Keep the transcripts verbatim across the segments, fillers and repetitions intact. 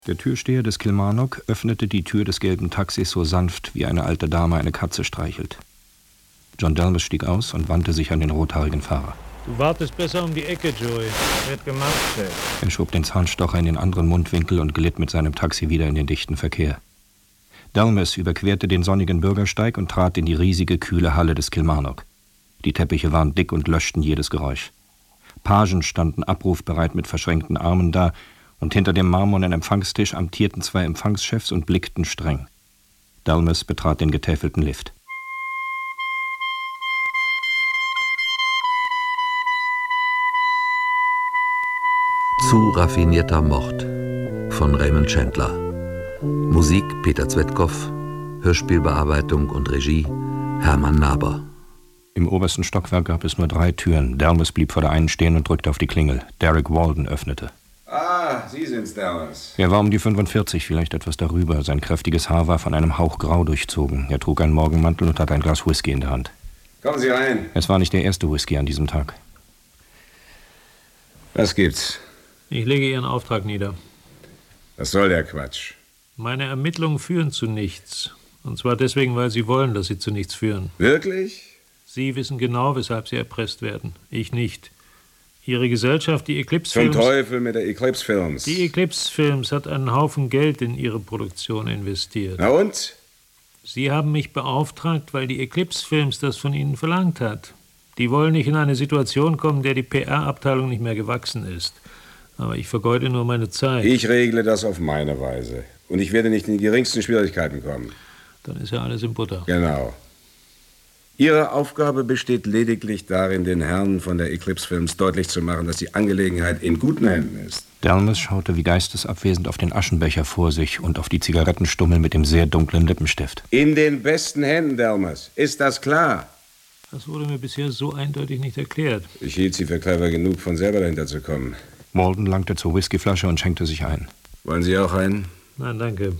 Der Türsteher des Kilmarnock öffnete die Tür des gelben Taxis so sanft, wie eine alte Dame eine Katze streichelt. John Delmas stieg aus und wandte sich an den rothaarigen Fahrer. Du wartest besser um die Ecke, Joey. Wird gemacht, Chef. Er schob den Zahnstocher in den anderen Mundwinkel und glitt mit seinem Taxi wieder in den dichten Verkehr. Delmas überquerte den sonnigen Bürgersteig und trat in die riesige, kühle Halle des Kilmarnock. Die Teppiche waren dick und löschten jedes Geräusch. Pagen standen abrufbereit mit verschränkten Armen da, und hinter dem marmornen Empfangstisch amtierten zwei Empfangschefs und blickten streng. Delmas betrat den getäfelten Lift. Zu raffinierter Mord von Raymond Chandler. Musik Peter Zwetkow, Hörspielbearbeitung und Regie Hermann Naber. Im obersten Stockwerk gab es nur drei Türen. Delmas blieb vor der einen stehen und drückte auf die Klingel. Derek Walden öffnete. Ah, Sie sind's, Delmas. Er war um die fünfundvierzig, vielleicht etwas darüber. Sein kräftiges Haar war von einem Hauch grau durchzogen. Er trug einen Morgenmantel und hatte ein Glas Whisky in der Hand. Kommen Sie rein. Es war nicht der erste Whisky an diesem Tag. Was gibt's? Ich lege Ihren Auftrag nieder. Was soll der Quatsch? Meine Ermittlungen führen zu nichts. Und zwar deswegen, weil Sie wollen, dass sie zu nichts führen. Wirklich? Sie wissen genau, weshalb Sie erpresst werden. Ich nicht. Ihre Gesellschaft, die Eclipse Zum Films... Teufel mit der Eclipse Films. Die Eclipse Films hat einen Haufen Geld in ihre Produktion investiert. Na und? Sie haben mich beauftragt, weil die Eclipse Films das von Ihnen verlangt hat. Die wollen nicht in eine Situation kommen, der die P R-Abteilung nicht mehr gewachsen ist. Aber ich vergeude nur meine Zeit. Ich regle das auf meine Weise. Und ich werde nicht in die geringsten Schwierigkeiten kommen. Dann ist ja alles in Butter. Genau. Ihre Aufgabe besteht lediglich darin, den Herren von der Eclipse Films deutlich zu machen, dass die Angelegenheit in guten Händen ist. Delmas schaute wie geistesabwesend auf den Aschenbecher vor sich und auf die Zigarettenstummel mit dem sehr dunklen Lippenstift. In den besten Händen, Delmas. Ist das klar? Das wurde mir bisher so eindeutig nicht erklärt. Ich hielt Sie für clever genug, von selber dahinter zu kommen. Walden langte zur Whiskyflasche und schenkte sich ein. Wollen Sie auch einen? Nein, danke.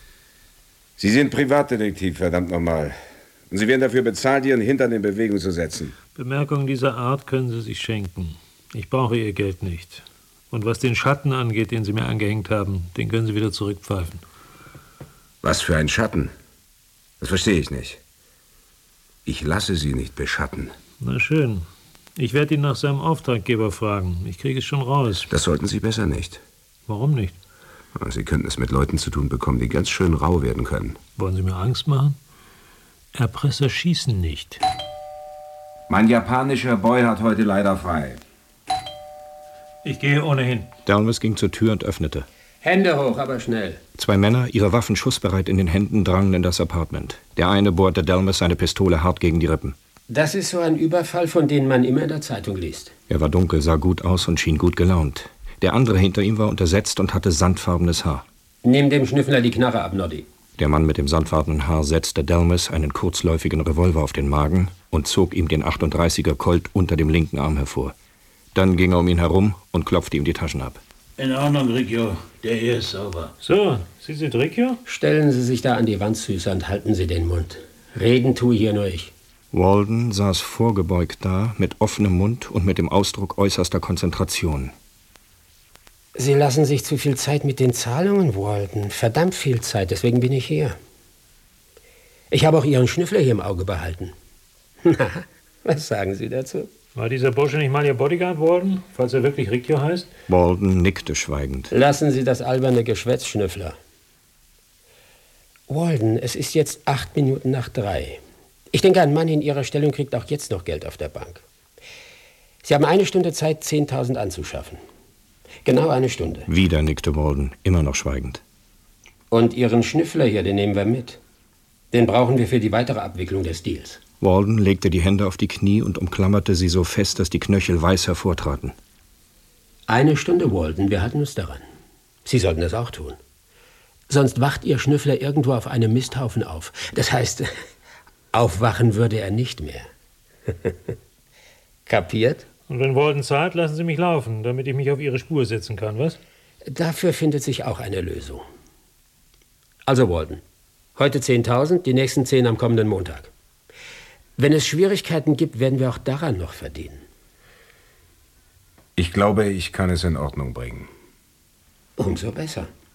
Sie sind Privatdetektiv, verdammt nochmal. Und Sie werden dafür bezahlt, Ihren Hintern in Bewegung zu setzen. Bemerkungen dieser Art können Sie sich schenken. Ich brauche Ihr Geld nicht. Und was den Schatten angeht, den Sie mir angehängt haben, den können Sie wieder zurückpfeifen. Was für ein Schatten? Das verstehe ich nicht. Ich lasse Sie nicht beschatten. Na schön. Ich werde ihn nach seinem Auftraggeber fragen. Ich kriege es schon raus. Das sollten Sie besser nicht. Warum nicht? Sie könnten es mit Leuten zu tun bekommen, die ganz schön rau werden können. Wollen Sie mir Angst machen? Erpresser schießen nicht. Mein japanischer Boy hat heute leider frei. Ich gehe ohnehin. Delmas ging zur Tür und öffnete. Hände hoch, aber schnell. Zwei Männer, ihre Waffen schussbereit in den Händen, drangen in das Apartment. Der eine bohrte Delmas seine Pistole hart gegen die Rippen. Das ist so ein Überfall, von dem man immer in der Zeitung liest. Er war dunkel, sah gut aus und schien gut gelaunt. Der andere hinter ihm war untersetzt und hatte sandfarbenes Haar. Nimm dem Schnüffler die Knarre ab, Noddy. Der Mann mit dem sandfarbenen Haar setzte Delmas einen kurzläufigen Revolver auf den Magen und zog ihm den achtunddreißiger Colt unter dem linken Arm hervor. Dann ging er um ihn herum und klopfte ihm die Taschen ab. In Ordnung, Riccio. Der hier ist sauber. So, Sie sind Riccio? Stellen Sie sich da an die Wand, Süßer, und halten Sie den Mund. Reden tue hier nur ich. Walden saß vorgebeugt da, mit offenem Mund und mit dem Ausdruck äußerster Konzentration. Sie lassen sich zu viel Zeit mit den Zahlungen, Walden. Verdammt viel Zeit, deswegen bin ich hier. Ich habe auch Ihren Schnüffler hier im Auge behalten. Na, was sagen Sie dazu? War dieser Bursche nicht mal Ihr Bodyguard, Walden, falls er wirklich Riccio heißt? Walden nickte schweigend. Lassen Sie das alberne Geschwätz, Schnüffler. Walden, es ist jetzt acht Minuten nach drei. Ich denke, ein Mann in Ihrer Stellung kriegt auch jetzt noch Geld auf der Bank. Sie haben eine Stunde Zeit, zehntausend anzuschaffen. Genau eine Stunde. Wieder nickte Walden, immer noch schweigend. Und Ihren Schnüffler hier, den nehmen wir mit. Den brauchen wir für die weitere Abwicklung des Deals. Walden legte die Hände auf die Knie und umklammerte sie so fest, dass die Knöchel weiß hervortraten. Eine Stunde, Walden, wir halten uns daran. Sie sollten das auch tun. Sonst wacht Ihr Schnüffler irgendwo auf einem Misthaufen auf. Das heißt, aufwachen würde er nicht mehr. Kapiert? Und wenn Walden zahlt, lassen Sie mich laufen, damit ich mich auf Ihre Spur setzen kann, was? Dafür findet sich auch eine Lösung. Also, Walden, heute zehntausend, die nächsten zehn am kommenden Montag. Wenn es Schwierigkeiten gibt, werden wir auch daran noch verdienen. Ich glaube, ich kann es in Ordnung bringen. Umso besser.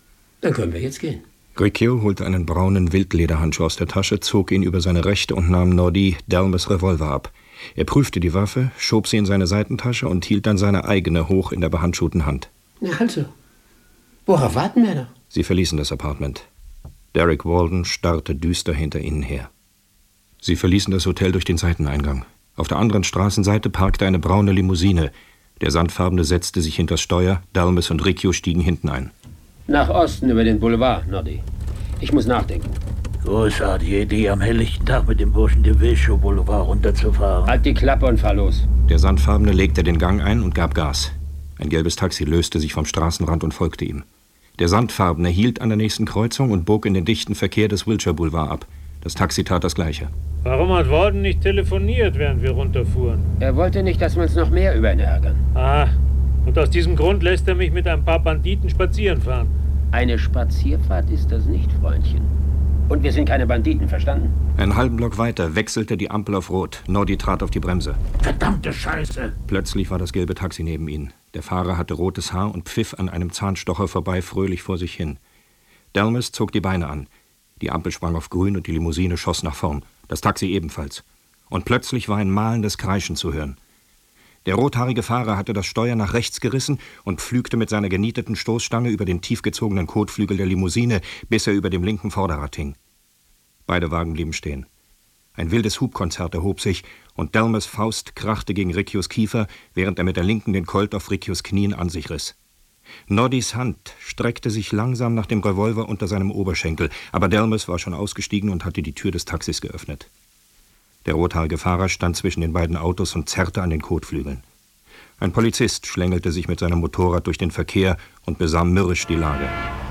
Dann können wir jetzt gehen. Riccio holte einen braunen Wildlederhandschuh aus der Tasche, zog ihn über seine rechte und nahm Noddy Delmes Revolver ab. Er prüfte die Waffe, schob sie in seine Seitentasche und hielt dann seine eigene hoch in der behandschuhten Hand. Na also, worauf warten wir da? Sie verließen das Apartment. Derek Walden starrte düster hinter ihnen her. Sie verließen das Hotel durch den Seiteneingang. Auf der anderen Straßenseite parkte eine braune Limousine. Der Sandfarbene setzte sich hinters Steuer, Delmes und Riccio stiegen hinten ein. Nach Osten über den Boulevard, Noddy. Ich muss nachdenken. Großartige Idee, am helllichten Tag mit dem Burschen de Wilschow Boulevard runterzufahren. Halt die Klappe und fahr los. Der Sandfarbene legte den Gang ein und gab Gas. Ein gelbes Taxi löste sich vom Straßenrand und folgte ihm. Der Sandfarbene hielt an der nächsten Kreuzung und bog in den dichten Verkehr des Wilshire Boulevard ab. Das Taxi tat das Gleiche. Warum hat Walden nicht telefoniert, während wir runterfuhren? Er wollte nicht, dass wir uns noch mehr über ihn ärgern. Ah, und aus diesem Grund lässt er mich mit ein paar Banditen spazieren fahren. Eine Spazierfahrt ist das nicht, Freundchen. Und wir sind keine Banditen, verstanden? Einen halben Block weiter wechselte die Ampel auf Rot. Noddy trat auf die Bremse. Verdammte Scheiße! Plötzlich war das gelbe Taxi neben ihnen. Der Fahrer hatte rotes Haar und pfiff an einem Zahnstocher vorbei fröhlich vor sich hin. Delmes zog die Beine an. Die Ampel sprang auf grün und die Limousine schoss nach vorn. Das Taxi ebenfalls. Und plötzlich war ein mahlendes Kreischen zu hören. Der rothaarige Fahrer hatte das Steuer nach rechts gerissen und pflügte mit seiner genieteten Stoßstange über den tiefgezogenen Kotflügel der Limousine, bis er über dem linken Vorderrad hing. Beide Wagen blieben stehen. Ein wildes Hubkonzert erhob sich, und Delmes Faust krachte gegen Riccios Kiefer, während er mit der linken den Colt auf Riccios Knien an sich riss. Noddys Hand streckte sich langsam nach dem Revolver unter seinem Oberschenkel, aber Delmes war schon ausgestiegen und hatte die Tür des Taxis geöffnet. Der rothaarige Fahrer stand zwischen den beiden Autos und zerrte an den Kotflügeln. Ein Polizist schlängelte sich mit seinem Motorrad durch den Verkehr und besah mürrisch die Lage.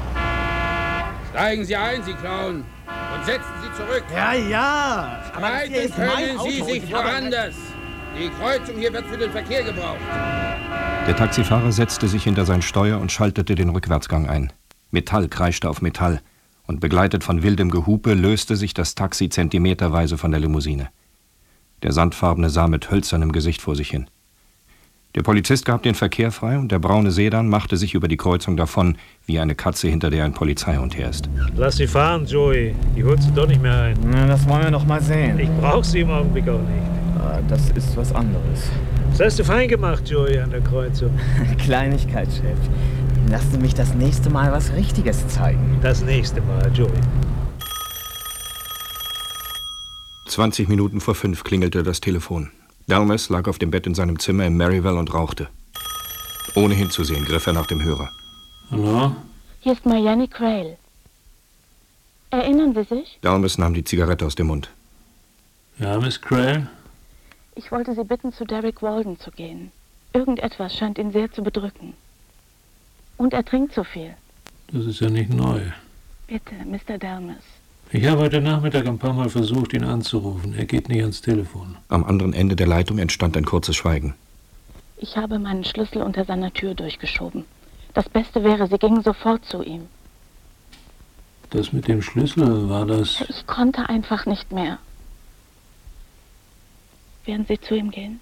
Steigen Sie ein, Sie Clown, und setzen Sie zurück. Ja, ja. Streiten können Sie sich woanders. Die Kreuzung hier wird für den Verkehr gebraucht. Der Taxifahrer setzte sich hinter sein Steuer und schaltete den Rückwärtsgang ein. Metall kreischte auf Metall, und begleitet von wildem Gehupe löste sich das Taxi zentimeterweise von der Limousine. Der Sandfarbene sah mit hölzernem Gesicht vor sich hin. Der Polizist gab den Verkehr frei und der braune Sedan machte sich über die Kreuzung davon, wie eine Katze, hinter der ein Polizeihund her ist. Lass sie fahren, Joey. Die holst du doch nicht mehr ein. Na, das wollen wir noch mal sehen. Ich brauch sie im Augenblick auch nicht. Ah, das ist was anderes. Was hast du fein gemacht, Joey, an der Kreuzung? Kleinigkeit, Chef. Lassen Sie mich das nächste Mal was Richtiges zeigen. Das nächste Mal, Joey. Zwanzig Minuten vor fünf klingelte das Telefon. Delmes lag auf dem Bett in seinem Zimmer in Maryville und rauchte. Ohne hinzusehen griff er nach dem Hörer. Hallo? Hier ist Marianne Crail. Erinnern Sie sich? Delmes nahm die Zigarette aus dem Mund. Ja, Miss Crail? Ich wollte Sie bitten, zu Derek Walden zu gehen. Irgendetwas scheint ihn sehr zu bedrücken. Und er trinkt zu viel. Das ist ja nicht neu. Bitte, Mister Delmes. Ich habe heute Nachmittag ein paar Mal versucht, ihn anzurufen. Er geht nicht ans Telefon. Am anderen Ende der Leitung entstand ein kurzes Schweigen. Ich habe meinen Schlüssel unter seiner Tür durchgeschoben. Das Beste wäre, Sie gingen sofort zu ihm. Das mit dem Schlüssel, war das... Ich konnte einfach nicht mehr. Werden Sie zu ihm gehen?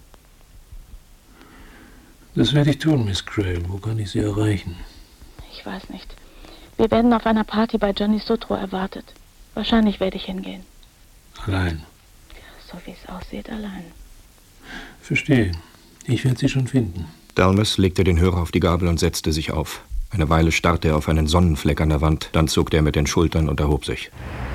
Das werde ich tun, Miss Crail. Wo kann ich Sie erreichen? Ich weiß nicht. Wir werden auf einer Party bei Johnny Sutro erwartet. Wahrscheinlich werde ich hingehen. Allein? So wie es aussieht, allein. Verstehe. Ich werde Sie schon finden. Delmes legte den Hörer auf die Gabel und setzte sich auf. Eine Weile starrte er auf einen Sonnenfleck an der Wand, dann zuckte er mit den Schultern und erhob sich.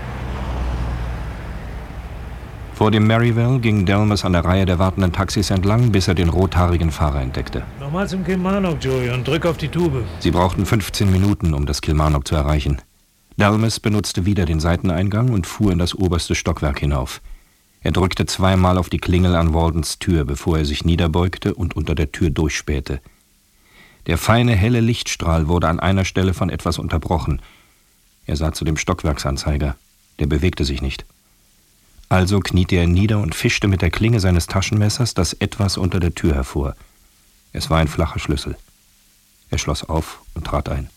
Vor dem Maryville ging Delmes an der Reihe der wartenden Taxis entlang, bis er den rothaarigen Fahrer entdeckte. Nochmal zum Kilmarnock, Joey, und drück auf die Tube. Sie brauchten fünfzehn Minuten, um das Kilmarnock zu erreichen. Delmes benutzte wieder den Seiteneingang und fuhr in das oberste Stockwerk hinauf. Er drückte zweimal auf die Klingel an Waldens Tür, bevor er sich niederbeugte und unter der Tür durchspähte. Der feine, helle Lichtstrahl wurde an einer Stelle von etwas unterbrochen. Er sah zu dem Stockwerksanzeiger. Der bewegte sich nicht. Also kniete er nieder und fischte mit der Klinge seines Taschenmessers das Etwas unter der Tür hervor. Es war ein flacher Schlüssel. Er schloss auf und trat ein.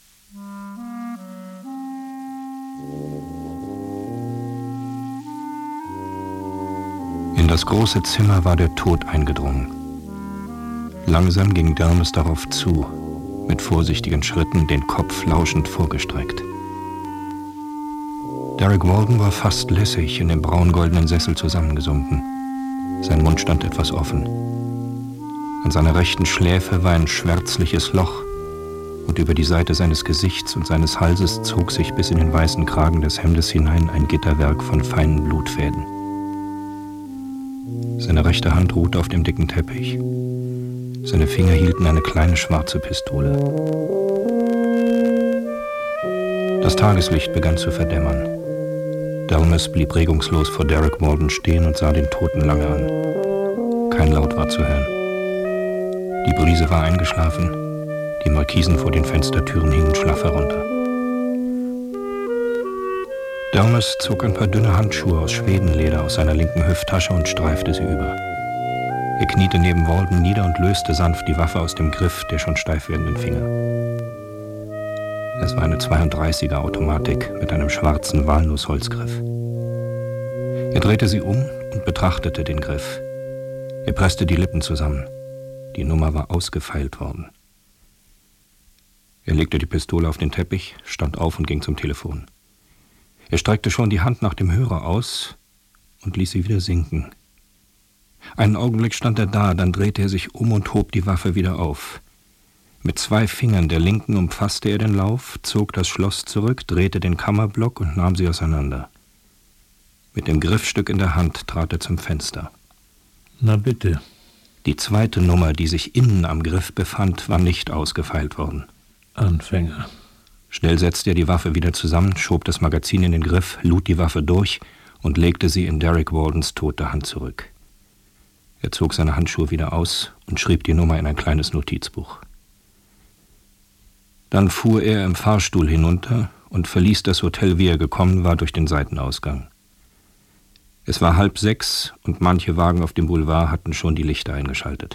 In das große Zimmer war der Tod eingedrungen. Langsam ging Delmes darauf zu. mit vorsichtigen Schritten, den Kopf lauschend vorgestreckt. Derek Walden war fast lässig in dem braun-goldenen Sessel zusammengesunken. Sein Mund stand etwas offen. An seiner rechten Schläfe war ein schwärzliches Loch, und über die Seite seines Gesichts und seines Halses zog sich bis in den weißen Kragen des Hemdes hinein ein Gitterwerk von feinen Blutfäden. Seine rechte Hand ruhte auf dem dicken Teppich. Seine Finger hielten eine kleine schwarze Pistole. Das Tageslicht begann zu verdämmern. Delmas blieb regungslos vor Derek Walden stehen und sah den Toten lange an. Kein Laut war zu hören. Die Brise war eingeschlafen, die Markisen vor den Fenstertüren hingen schlaff herunter. Delmas zog ein paar dünne Handschuhe aus Schwedenleder aus seiner linken Hüfttasche und streifte sie über. Er kniete neben Walden nieder und löste sanft die Waffe aus dem Griff der schon steif werdenden Finger. Es war eine zweiunddreißiger Automatik mit einem schwarzen Walnussholzgriff. Er drehte sie um und betrachtete den Griff. Er presste die Lippen zusammen. Die Nummer war ausgefeilt worden. Er legte die Pistole auf den Teppich, stand auf und ging zum Telefon. Er streckte schon die Hand nach dem Hörer aus und ließ sie wieder sinken. Einen Augenblick stand er da, dann drehte er sich um und hob die Waffe wieder auf. Mit zwei Fingern der linken umfasste er den Lauf, zog das Schloss zurück, drehte den Kammerblock und nahm sie auseinander. Mit dem Griffstück in der Hand trat er zum Fenster. Na bitte. Die zweite Nummer, die sich innen am Griff befand, war nicht ausgefeilt worden. Anfänger. Schnell setzte er die Waffe wieder zusammen, schob das Magazin in den Griff, lud die Waffe durch und legte sie in Derek Waldens tote Hand zurück. Er zog seine Handschuhe wieder aus und schrieb die Nummer in ein kleines Notizbuch. Dann fuhr er im Fahrstuhl hinunter und verließ das Hotel, wie er gekommen war, durch den Seitenausgang. Es war halb sechs und manche Wagen auf dem Boulevard hatten schon die Lichter eingeschaltet.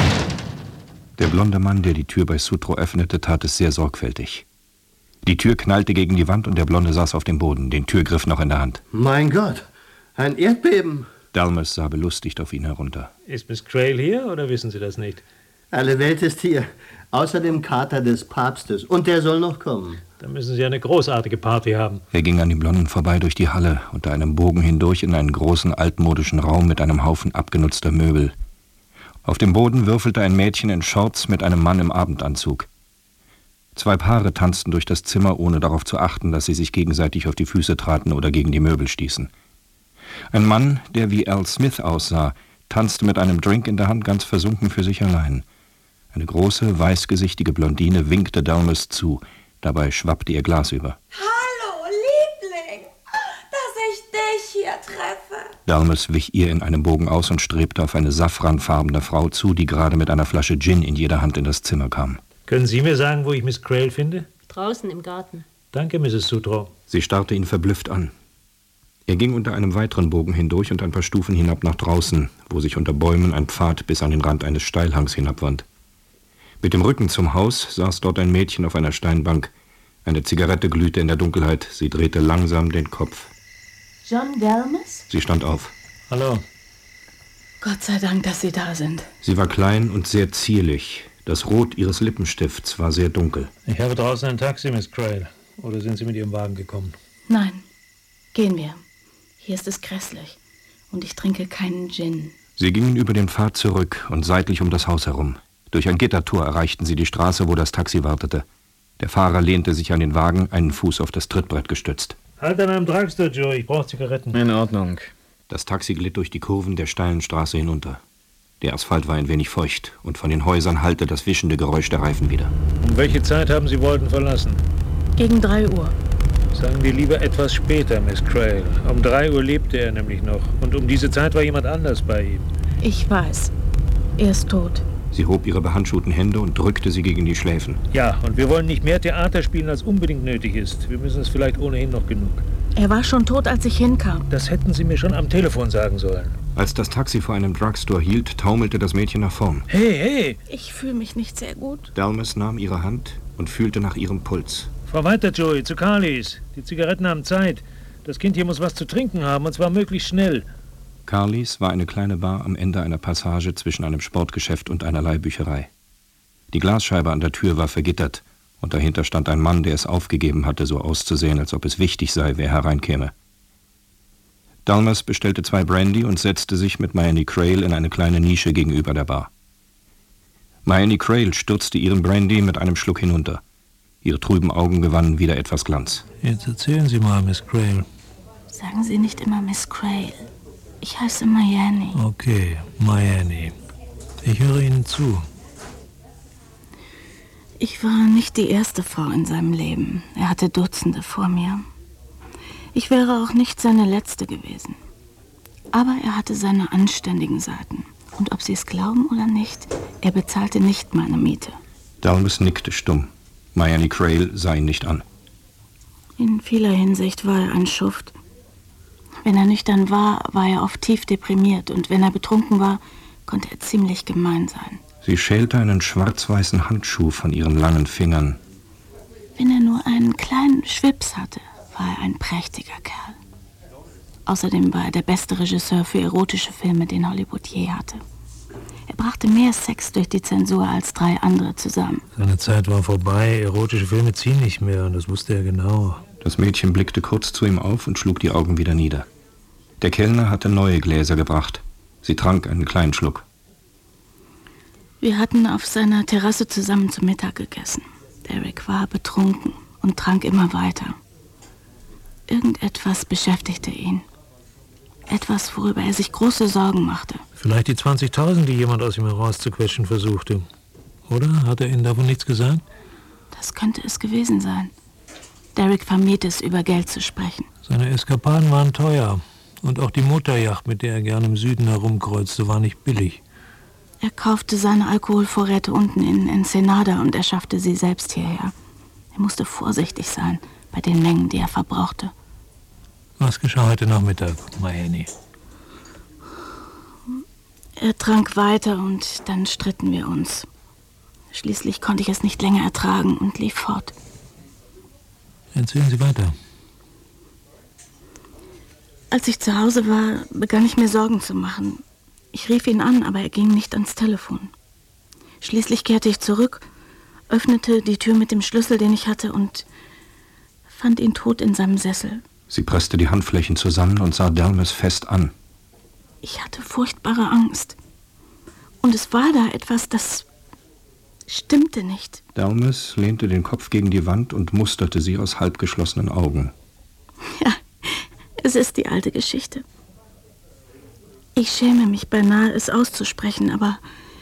Der blonde Mann, der die Tür bei Sutro öffnete, tat es sehr sorgfältig. Die Tür knallte gegen die Wand und der Blonde saß auf dem Boden, den Türgriff noch in der Hand. Mein Gott, ein Erdbeben! Delmas sah belustigt auf ihn herunter. Ist Miss Crail hier oder wissen Sie das nicht? Alle Welt ist hier, außer dem Kater des Papstes. Und der soll noch kommen. Da müssen Sie eine großartige Party haben. Er ging an dem Blonden vorbei durch die Halle, unter einem Bogen hindurch in einen großen altmodischen Raum mit einem Haufen abgenutzter Möbel. Auf dem Boden würfelte ein Mädchen in Shorts mit einem Mann im Abendanzug. Zwei Paare tanzten durch das Zimmer, ohne darauf zu achten, dass sie sich gegenseitig auf die Füße traten oder gegen die Möbel stießen. Ein Mann, der wie Al Smith aussah, tanzte mit einem Drink in der Hand ganz versunken für sich allein. Eine große, weißgesichtige Blondine winkte Delmas zu. Dabei schwappte ihr Glas über. Hallo, Liebling, dass ich dich hier treffe. Delmas wich ihr in einem Bogen aus und strebte auf eine safranfarbene Frau zu, die gerade mit einer Flasche Gin in jeder Hand in das Zimmer kam. Können Sie mir sagen, wo ich Miss Crail finde? Draußen im Garten. Danke, Misses Sutro. Sie starrte ihn verblüfft an. Er ging unter einem weiteren Bogen hindurch und ein paar Stufen hinab nach draußen, wo sich unter Bäumen ein Pfad bis an den Rand eines Steilhangs hinabwand. Mit dem Rücken zum Haus saß dort ein Mädchen auf einer Steinbank. Eine Zigarette glühte in der Dunkelheit. Sie drehte langsam den Kopf. John Delmas? Sie stand auf. Hallo. Gott sei Dank, dass Sie da sind. Sie war klein und sehr zierlich. Das Rot ihres Lippenstifts war sehr dunkel. Ich habe draußen ein Taxi, Miss Crail. Oder sind Sie mit Ihrem Wagen gekommen? Nein. Gehen wir. Hier ist es grässlich. Und ich trinke keinen Gin. Sie gingen über den Pfad zurück und seitlich um das Haus herum. Durch ein Gittertor erreichten sie die Straße, wo das Taxi wartete. Der Fahrer lehnte sich an den Wagen, einen Fuß auf das Trittbrett gestützt. Halt an einem Drugstore, Joe. Ich brauche Zigaretten. In Ordnung. Das Taxi glitt durch die Kurven der steilen Straße hinunter. Der Asphalt war ein wenig feucht und von den Häusern hallte das wischende Geräusch der Reifen wieder. Um welche Zeit haben Sie Walden verlassen? Gegen drei Uhr. Sagen wir lieber etwas später, Miss Crail. Um drei Uhr lebte er nämlich noch. Und um diese Zeit war jemand anders bei ihm. Ich weiß. Er ist tot. Sie hob ihre behandschuhten Hände und drückte sie gegen die Schläfen. Ja, und wir wollen nicht mehr Theater spielen, als unbedingt nötig ist. Wir müssen es vielleicht ohnehin noch genug. Er war schon tot, als ich hinkam. Das hätten Sie mir schon am Telefon sagen sollen. Als das Taxi vor einem Drugstore hielt, taumelte das Mädchen nach vorn. Hey, hey! Ich fühle mich nicht sehr gut. Delmas nahm ihre Hand und fühlte nach ihrem Puls. Fahr weiter, Joey, zu Carlys. Die Zigaretten haben Zeit. Das Kind hier muss was zu trinken haben, und zwar möglichst schnell. Carlys war eine kleine Bar am Ende einer Passage zwischen einem Sportgeschäft und einer Leihbücherei. Die Glasscheibe an der Tür war vergittert, und dahinter stand ein Mann, der es aufgegeben hatte, so auszusehen, als ob es wichtig sei, wer hereinkäme. Dalmas bestellte zwei Brandy und setzte sich mit Mayani Crail in eine kleine Nische gegenüber der Bar. Mayani Crail stürzte ihren Brandy mit einem Schluck hinunter. Ihre trüben Augen gewannen wieder etwas Glanz. Jetzt erzählen Sie mal, Miss Crail. Sagen Sie nicht immer Miss Crail. Ich heiße Mayani. Okay, Mayani. Ich höre Ihnen zu. Ich war nicht die erste Frau in seinem Leben. Er hatte Dutzende vor mir. Ich wäre auch nicht seine letzte gewesen. Aber er hatte seine anständigen Seiten. Und ob Sie es glauben oder nicht, er bezahlte nicht meine Miete. Dalmas nickte stumm. Mayani Crail sah ihn nicht an. In vieler Hinsicht war er ein Schuft. Wenn er nüchtern war, war er oft tief deprimiert. Und wenn er betrunken war, konnte er ziemlich gemein sein. Sie schälte einen schwarz-weißen Handschuh von ihren langen Fingern. Wenn er nur einen kleinen Schwips hatte, war er ein prächtiger Kerl. Außerdem war er der beste Regisseur für erotische Filme, den Hollywood je hatte. Er brachte mehr Sex durch die Zensur als drei andere zusammen. Seine Zeit war vorbei, erotische Filme ziehen nicht mehr, und das wusste er genau. Das Mädchen blickte kurz zu ihm auf und schlug die Augen wieder nieder. Der Kellner hatte neue Gläser gebracht. Sie trank einen kleinen Schluck. Wir hatten auf seiner Terrasse zusammen zu Mittag gegessen. Derek war betrunken und trank immer weiter. Irgendetwas beschäftigte ihn. Etwas, worüber er sich große Sorgen machte. Vielleicht die zwanzigtausend, die jemand aus ihm herauszuquetschen versuchte. Oder? Hat er Ihnen davon nichts gesagt? Das könnte es gewesen sein. Derek vermied es, über Geld zu sprechen. Seine Eskapaden waren teuer. Und auch die Motorjacht, mit der er gern im Süden herumkreuzte, war nicht billig. Er kaufte seine Alkoholvorräte unten in Ensenada und er schaffte sie selbst hierher. Er musste vorsichtig sein bei den Mengen, die er verbrauchte. Was geschah heute Nachmittag, Mayani? Er trank weiter und dann stritten wir uns. Schließlich konnte ich es nicht länger ertragen und lief fort. Erzählen Sie weiter. Als ich zu Hause war, begann ich mir Sorgen zu machen. Ich rief ihn an, aber er ging nicht ans Telefon. Schließlich kehrte ich zurück, öffnete die Tür mit dem Schlüssel, den ich hatte, und fand ihn tot in seinem Sessel. Sie presste die Handflächen zusammen und sah Dalmas fest an. Ich hatte furchtbare Angst. Und es war da etwas, das stimmte nicht. Dalmas lehnte den Kopf gegen die Wand und musterte sie aus halbgeschlossenen Augen. Ja, es ist die alte Geschichte. Ich schäme mich beinahe, es auszusprechen, aber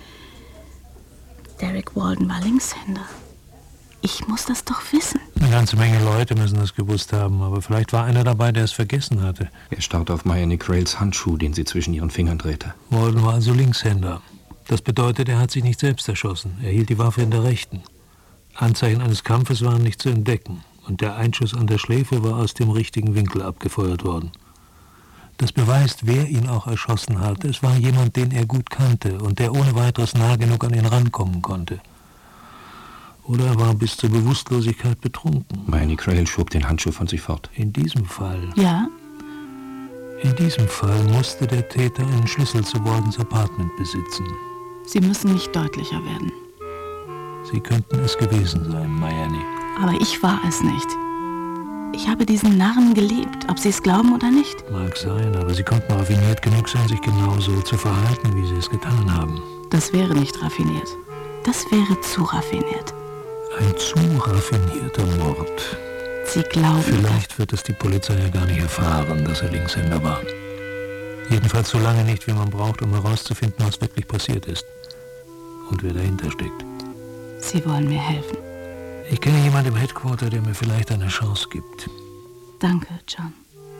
Derek Walden war Linkshänder. Ich muss das doch wissen. Eine ganze Menge Leute müssen das gewusst haben, aber vielleicht war einer dabei, der es vergessen hatte. Er starrte auf Mayani Crails Handschuh, den sie zwischen ihren Fingern drehte. Walden war also Linkshänder. Das bedeutet, er hat sich nicht selbst erschossen. Er hielt die Waffe in der rechten. Anzeichen eines Kampfes waren nicht zu entdecken. Und der Einschuss an der Schläfe war aus dem richtigen Winkel abgefeuert worden. Das beweist, wer ihn auch erschossen hat. Es war jemand, den er gut kannte und der ohne weiteres nah genug an ihn rankommen konnte. Oder er war bis zur Bewusstlosigkeit betrunken. Mayani Crail schob den Handschuh von sich fort. In diesem Fall... Ja? In diesem Fall musste der Täter einen Schlüssel zu Waldens Apartment besitzen. Sie müssen nicht deutlicher werden. Sie könnten es gewesen sein, Mayani. Aber ich war es nicht. Ich habe diesen Narren geliebt, ob Sie es glauben oder nicht. Mag sein, aber Sie konnten raffiniert genug sein, sich genauso zu verhalten, wie Sie es getan haben. Das wäre nicht raffiniert. Das wäre zu raffiniert. Ein zu raffinierter Mord. Sie glauben... Vielleicht wird es die Polizei ja gar nicht erfahren, dass er Linkshänder war. Jedenfalls so lange nicht, wie man braucht, um herauszufinden, was wirklich passiert ist. Und wer dahinter steckt. Sie wollen mir helfen. Ich kenne jemanden im Headquarter, der mir vielleicht eine Chance gibt. Danke, John.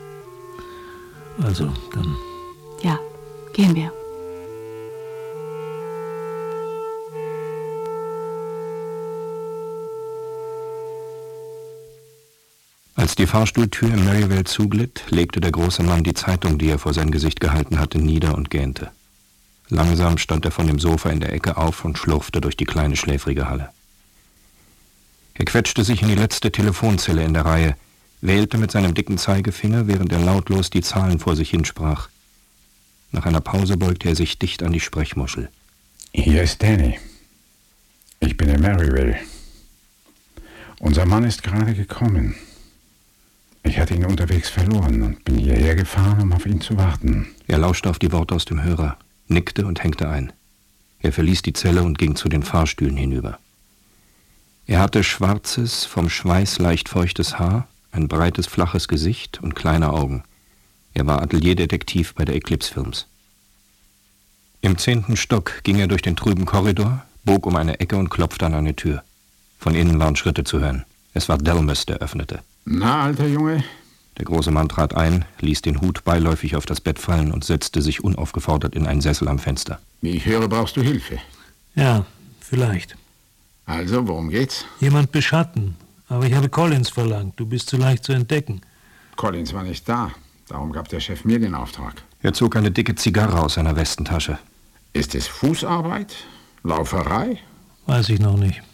Also, dann... Ja, gehen wir. Als die Fahrstuhltür in Maryvale zuglitt, legte der große Mann die Zeitung, die er vor sein Gesicht gehalten hatte, nieder und gähnte. Langsam stand er von dem Sofa in der Ecke auf und schlurfte durch die kleine schläfrige Halle. Er quetschte sich in die letzte Telefonzelle in der Reihe, wählte mit seinem dicken Zeigefinger, während er lautlos die Zahlen vor sich hinsprach. Nach einer Pause beugte er sich dicht an die Sprechmuschel. Hier ist Danny. Ich bin in Maryville. Unser Mann ist gerade gekommen. Ich hatte ihn unterwegs verloren und bin hierher gefahren, um auf ihn zu warten. Er lauschte auf die Worte aus dem Hörer, nickte und hängte ein. Er verließ die Zelle und ging zu den Fahrstühlen hinüber. Er hatte schwarzes, vom Schweiß leicht feuchtes Haar, ein breites, flaches Gesicht und kleine Augen. Er war Atelierdetektiv bei der Eclipse Films. Im zehnten Stock ging er durch den trüben Korridor, bog um eine Ecke und klopfte an eine Tür. Von innen waren Schritte zu hören. Es war Delmas, der öffnete. Na, alter Junge? Der große Mann trat ein, ließ den Hut beiläufig auf das Bett fallen und setzte sich unaufgefordert in einen Sessel am Fenster. Wie ich höre, brauchst du Hilfe. Ja, vielleicht. Also, worum geht's? Jemand beschatten. Aber ich habe Collins verlangt. Du bist zu leicht zu entdecken. Collins war nicht da. Darum gab der Chef mir den Auftrag. Er zog eine dicke Zigarre aus seiner Westentasche. Ist es Fußarbeit? Lauferei? Weiß ich noch nicht.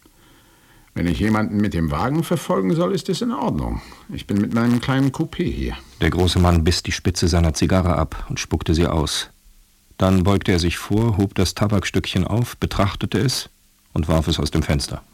Wenn ich jemanden mit dem Wagen verfolgen soll, ist es in Ordnung. Ich bin mit meinem kleinen Coupé hier. Der große Mann biss die Spitze seiner Zigarre ab und spuckte sie aus. Dann beugte er sich vor, hob das Tabakstückchen auf, betrachtete es und warf es aus dem Fenster.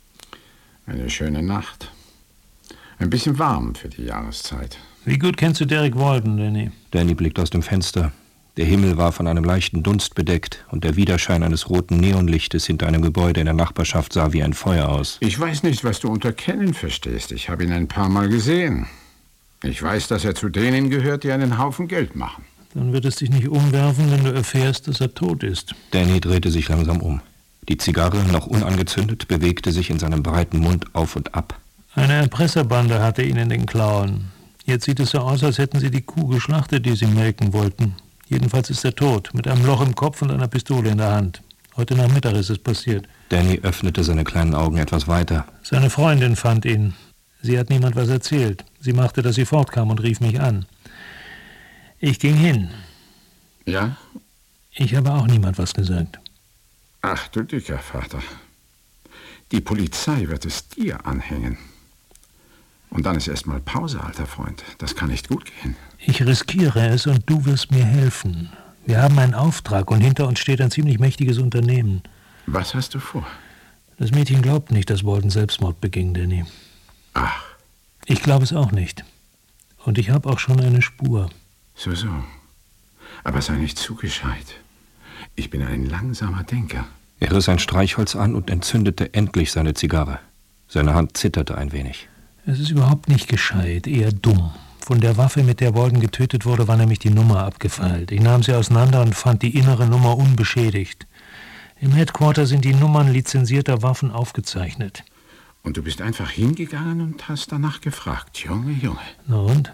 Eine schöne Nacht. Ein bisschen warm für die Jahreszeit. Wie gut kennst du Derek Walden, Danny? Danny blickte aus dem Fenster. Der Himmel war von einem leichten Dunst bedeckt und der Widerschein eines roten Neonlichtes hinter einem Gebäude in der Nachbarschaft sah wie ein Feuer aus. Ich weiß nicht, was du unter kennen verstehst. Ich habe ihn ein paar Mal gesehen. Ich weiß, dass er zu denen gehört, die einen Haufen Geld machen. Dann wird es dich nicht umwerfen, wenn du erfährst, dass er tot ist. Danny drehte sich langsam um. Die Zigarre, noch unangezündet, bewegte sich in seinem breiten Mund auf und ab. Eine Erpresserbande hatte ihn in den Klauen. Jetzt sieht es so aus, als hätten sie die Kuh geschlachtet, die sie melken wollten. Jedenfalls ist er tot, mit einem Loch im Kopf und einer Pistole in der Hand. Heute Nachmittag ist es passiert. Danny öffnete seine kleinen Augen etwas weiter. Seine Freundin fand ihn. Sie hat niemand was erzählt. Sie machte, dass sie fortkam und rief mich an. Ich ging hin. Ja? Ich habe auch niemand was gesagt. Ach, du dicker Vater. Die Polizei wird es dir anhängen. Und dann ist erst mal Pause, alter Freund. Das kann nicht gut gehen. Ich riskiere es und du wirst mir helfen. Wir haben einen Auftrag und hinter uns steht ein ziemlich mächtiges Unternehmen. Was hast du vor? Das Mädchen glaubt nicht, dass Walden Selbstmord beging, Danny. Ach. Ich glaube es auch nicht. Und ich habe auch schon eine Spur. So, so. Aber sei nicht zu gescheit. Ich bin ein langsamer Denker. Er riss ein Streichholz an und entzündete endlich seine Zigarre. Seine Hand zitterte ein wenig. Es ist überhaupt nicht gescheit, eher dumm. Von der Waffe, mit der Walden getötet wurde, war nämlich die Nummer abgefeilt. Ich nahm sie auseinander und fand die innere Nummer unbeschädigt. Im Headquarter sind die Nummern lizenzierter Waffen aufgezeichnet. Und du bist einfach hingegangen und hast danach gefragt, Junge, Junge. Na und?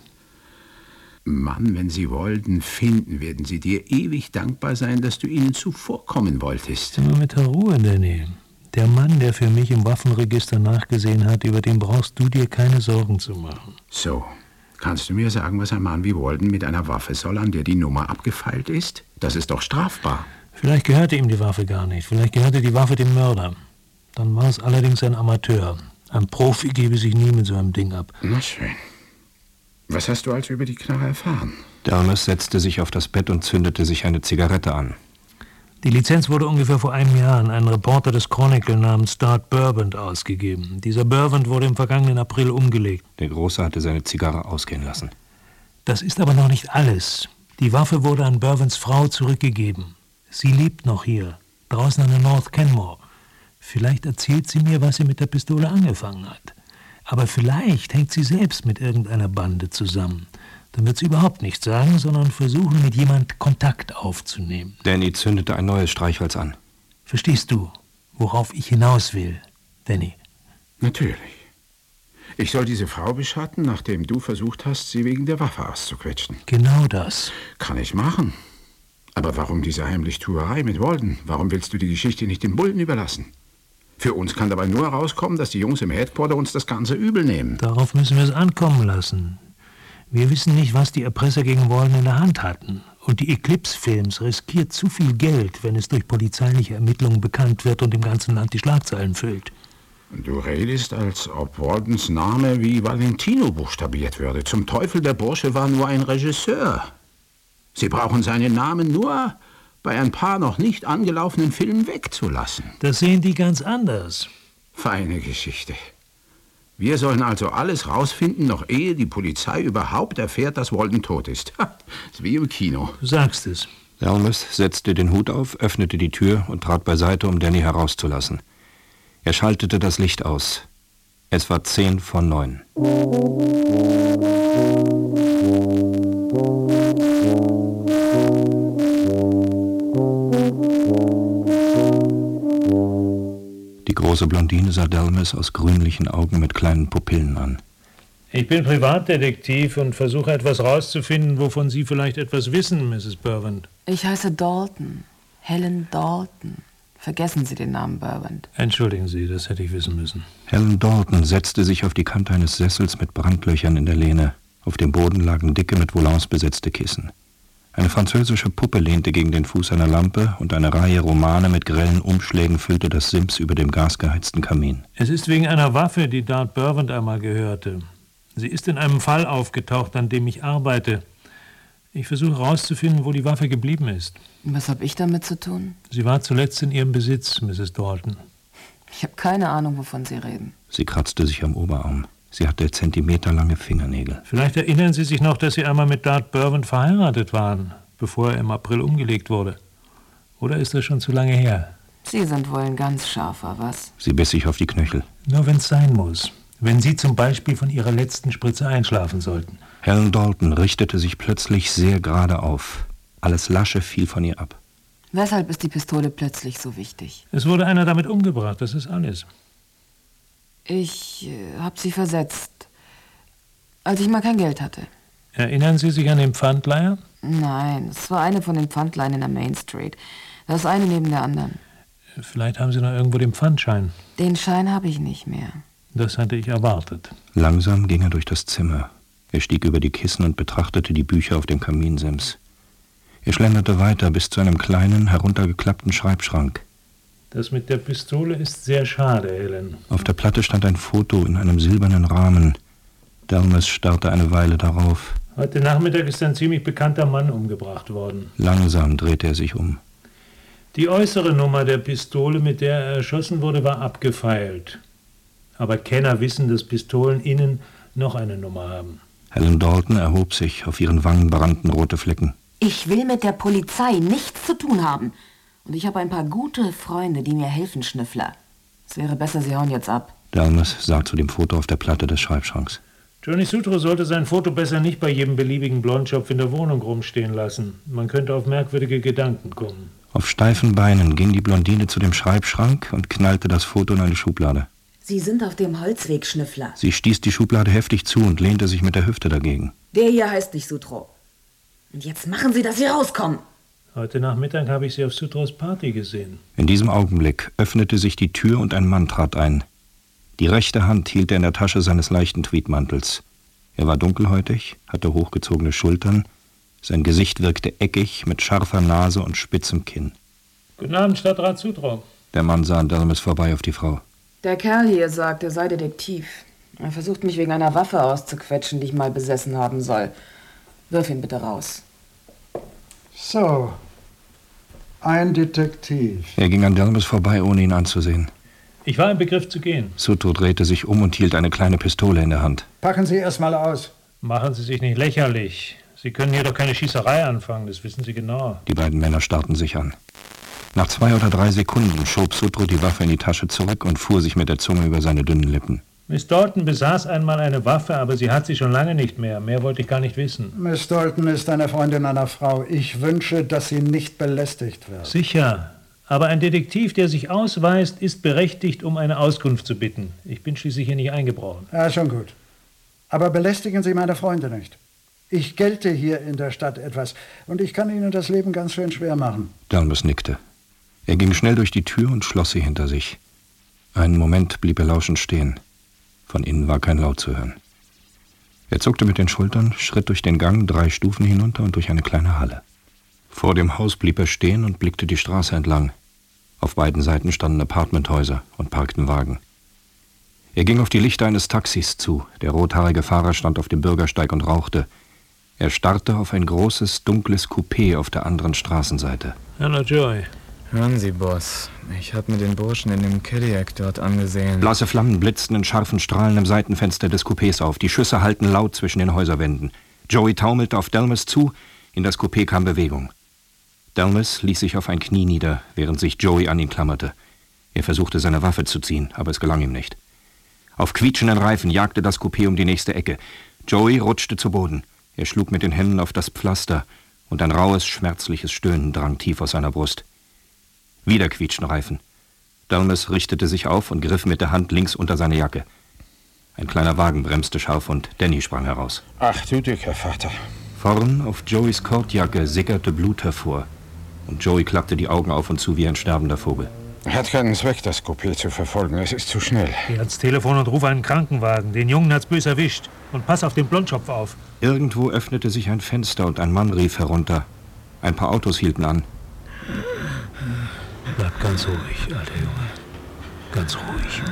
Mann, wenn sie Walden finden, werden sie dir ewig dankbar sein, dass du ihnen zuvorkommen wolltest. Immer mit der Ruhe, Danny. Der Mann, der für mich im Waffenregister nachgesehen hat, über den brauchst du dir keine Sorgen zu machen. So, kannst du mir sagen, was ein Mann wie Walden mit einer Waffe soll, an der die Nummer abgefeilt ist? Das ist doch strafbar. Vielleicht gehörte ihm die Waffe gar nicht. Vielleicht gehörte die Waffe dem Mörder. Dann war es allerdings ein Amateur. Ein Profi gebe sich nie mit so einem Ding ab. Na schön. Was hast du also über die Knarre erfahren? Delmas setzte sich auf das Bett und zündete sich eine Zigarette an. Die Lizenz wurde ungefähr vor einem Jahr an einen Reporter des Chronicle namens Start Burbant ausgegeben. Dieser Burbant wurde im vergangenen April umgelegt. Der Große hatte seine Zigarre ausgehen lassen. Das ist aber noch nicht alles. Die Waffe wurde an Burbants Frau zurückgegeben. Sie lebt noch hier, draußen an der North Kenmore. Vielleicht erzählt sie mir, was sie mit der Pistole angefangen hat. Aber vielleicht hängt sie selbst mit irgendeiner Bande zusammen. Dann wird sie überhaupt nichts sagen, sondern versuchen, mit jemand Kontakt aufzunehmen. Danny zündete ein neues Streichholz an. Verstehst du, worauf ich hinaus will, Danny? Natürlich. Ich soll diese Frau beschatten, nachdem du versucht hast, sie wegen der Waffe auszuquetschen. Genau das. Kann ich machen. Aber warum diese Heimlichtuerei mit Walden? Warum willst du die Geschichte nicht den Bullen überlassen? Für uns kann dabei nur herauskommen, dass die Jungs im Headquarter uns das Ganze übel nehmen. Darauf müssen wir es ankommen lassen. Wir wissen nicht, was die Erpresser gegen Walden in der Hand hatten. Und die Eclipse Films riskiert zu viel Geld, wenn es durch polizeiliche Ermittlungen bekannt wird und im ganzen Land die Schlagzeilen füllt. Du redest, als ob Waldens Name wie Valentino buchstabiert würde. Zum Teufel, der Bursche war nur ein Regisseur. Sie brauchen seinen Namen nur, bei ein paar noch nicht angelaufenen Filmen wegzulassen. Das sehen die ganz anders. Feine Geschichte. Wir sollen also alles rausfinden, noch ehe die Polizei überhaupt erfährt, dass Walden tot ist. Ha, ist wie im Kino. Du sagst es. Delmas setzte den Hut auf, öffnete die Tür und trat beiseite, um Danny herauszulassen. Er schaltete das Licht aus. Es war zehn vor neun. Die große Blondine sah Delmas aus grünlichen Augen mit kleinen Pupillen an. Ich bin Privatdetektiv und versuche etwas rauszufinden, wovon Sie vielleicht etwas wissen, Misses Burwant. Ich heiße Dalton. Helen Dalton. Vergessen Sie den Namen Burwant. Entschuldigen Sie, das hätte ich wissen müssen. Helen Dalton setzte sich auf die Kante eines Sessels mit Brandlöchern in der Lehne. Auf dem Boden lagen dicke, mit Volants besetzte Kissen. Eine französische Puppe lehnte gegen den Fuß einer Lampe und eine Reihe Romane mit grellen Umschlägen füllte das Sims über dem gasgeheizten Kamin. Es ist wegen einer Waffe, die Dart Burwant einmal gehörte. Sie ist in einem Fall aufgetaucht, an dem ich arbeite. Ich versuche herauszufinden, wo die Waffe geblieben ist. Was habe ich damit zu tun? Sie war zuletzt in Ihrem Besitz, Misses Dalton. Ich habe keine Ahnung, wovon Sie reden. Sie kratzte sich am Oberarm. Sie hatte zentimeterlange Fingernägel. Vielleicht erinnern Sie sich noch, dass Sie einmal mit Dart Burwant verheiratet waren, bevor er im April umgelegt wurde. Oder ist das schon zu lange her? Sie sind wohl ein ganz scharfer, was? Sie biss sich auf die Knöchel. Nur wenn es sein muss. Wenn Sie zum Beispiel von Ihrer letzten Spritze einschlafen sollten. Helen Dalton richtete sich plötzlich sehr gerade auf. Alles Lasche fiel von ihr ab. Weshalb ist die Pistole plötzlich so wichtig? Es wurde einer damit umgebracht, das ist alles. Ich äh, habe sie versetzt, als ich mal kein Geld hatte. Erinnern Sie sich an den Pfandleiher? Nein, es war eine von den Pfandleihen in der Main Street. Das eine neben der anderen. Vielleicht haben Sie noch irgendwo den Pfandschein. Den Schein habe ich nicht mehr. Das hatte ich erwartet. Langsam ging er durch das Zimmer. Er stieg über die Kissen und betrachtete die Bücher auf dem Kaminsims. Er schlenderte weiter bis zu einem kleinen, heruntergeklappten Schreibschrank. Das mit der Pistole ist sehr schade, Helen. Auf der Platte stand ein Foto in einem silbernen Rahmen. Delmas starrte eine Weile darauf. Heute Nachmittag ist ein ziemlich bekannter Mann umgebracht worden. Langsam drehte er sich um. Die äußere Nummer der Pistole, mit der er erschossen wurde, war abgefeilt. Aber Kenner wissen, dass Pistolen innen noch eine Nummer haben. Helen Dalton erhob sich. Auf ihren Wangen brannten rote Flecken. Ich will mit der Polizei nichts zu tun haben. Und ich habe ein paar gute Freunde, die mir helfen, Schnüffler. Es wäre besser, Sie hauen jetzt ab. Delmas sah zu dem Foto auf der Platte des Schreibschranks. Johnny Sutro sollte sein Foto besser nicht bei jedem beliebigen Blondschopf in der Wohnung rumstehen lassen. Man könnte auf merkwürdige Gedanken kommen. Auf steifen Beinen ging die Blondine zu dem Schreibschrank und knallte das Foto in eine Schublade. Sie sind auf dem Holzweg, Schnüffler. Sie stieß die Schublade heftig zu und lehnte sich mit der Hüfte dagegen. Der hier heißt nicht Sutro. Und jetzt machen Sie, dass Sie rauskommen. Heute Nachmittag habe ich Sie auf Sutros Party gesehen. In diesem Augenblick öffnete sich die Tür und ein Mann trat ein. Die rechte Hand hielt er in der Tasche seines leichten Tweedmantels. Er war dunkelhäutig, hatte hochgezogene Schultern. Sein Gesicht wirkte eckig, mit scharfer Nase und spitzem Kinn. Guten Abend, Stadtrat Sutro. Der Mann sah an Delmas vorbei auf die Frau. Der Kerl hier sagt, er sei Detektiv. Er versucht mich wegen einer Waffe auszuquetschen, die ich mal besessen haben soll. Wirf ihn bitte raus. So, ein Detektiv. Er ging an Delmas vorbei, ohne ihn anzusehen. Ich war im Begriff zu gehen. Sutro drehte sich um und hielt eine kleine Pistole in der Hand. Packen Sie erst mal aus. Machen Sie sich nicht lächerlich. Sie können hier doch keine Schießerei anfangen, das wissen Sie genau. Die beiden Männer starrten sich an. Nach zwei oder drei Sekunden schob Sutro die Waffe in die Tasche zurück und fuhr sich mit der Zunge über seine dünnen Lippen. Miss Dalton besaß einmal eine Waffe, aber sie hat sie schon lange nicht mehr. Mehr wollte ich gar nicht wissen. Miss Dalton ist eine Freundin einer Frau. Ich wünsche, dass sie nicht belästigt wird. Sicher. Aber ein Detektiv, der sich ausweist, ist berechtigt, um eine Auskunft zu bitten. Ich bin schließlich hier nicht eingebrochen. Ja, schon gut. Aber belästigen Sie meine Freunde nicht. Ich gelte hier in der Stadt etwas und ich kann Ihnen das Leben ganz schön schwer machen. Delmas nickte. Er ging schnell durch die Tür und schloss sie hinter sich. Einen Moment blieb er lauschend stehen. Von innen war kein Laut zu hören. Er zuckte mit den Schultern, schritt durch den Gang, drei Stufen hinunter und durch eine kleine Halle. Vor dem Haus blieb er stehen und blickte die Straße entlang. Auf beiden Seiten standen Apartmenthäuser und parkten Wagen. Er ging auf die Lichter eines Taxis zu. Der rothaarige Fahrer stand auf dem Bürgersteig und rauchte. Er starrte auf ein großes, dunkles Coupé auf der anderen Straßenseite. Hallo, Joey. Hören Sie, Boss. Ich habe mir den Burschen in dem Cadillac dort angesehen. Blasse Flammen blitzten in scharfen Strahlen im Seitenfenster des Coupés auf. Die Schüsse hallten laut zwischen den Häuserwänden. Joey taumelte auf Delmas zu. In das Coupé kam Bewegung. Delmas ließ sich auf ein Knie nieder, während sich Joey an ihn klammerte. Er versuchte, seine Waffe zu ziehen, aber es gelang ihm nicht. Auf quietschenden Reifen jagte das Coupé um die nächste Ecke. Joey rutschte zu Boden. Er schlug mit den Händen auf das Pflaster und ein rauhes, schmerzliches Stöhnen drang tief aus seiner Brust. Wieder quietschten Reifen. Delmas richtete sich auf und griff mit der Hand links unter seine Jacke. Ein kleiner Wagen bremste scharf und Danny sprang heraus. Ach du dicker Vater. Vorn auf Joeys Kordjacke sickerte Blut hervor. Und Joey klappte die Augen auf und zu wie ein sterbender Vogel. Hat keinen Zweck, das Coupé zu verfolgen. Es ist zu schnell. Geh ans Telefon und ruf einen Krankenwagen. Den Jungen hat's bös erwischt. Und pass auf den Blondschopf auf. Irgendwo öffnete sich ein Fenster und ein Mann rief herunter. Ein paar Autos hielten an. Bleib ganz ruhig, alter Junge. Ganz ruhig.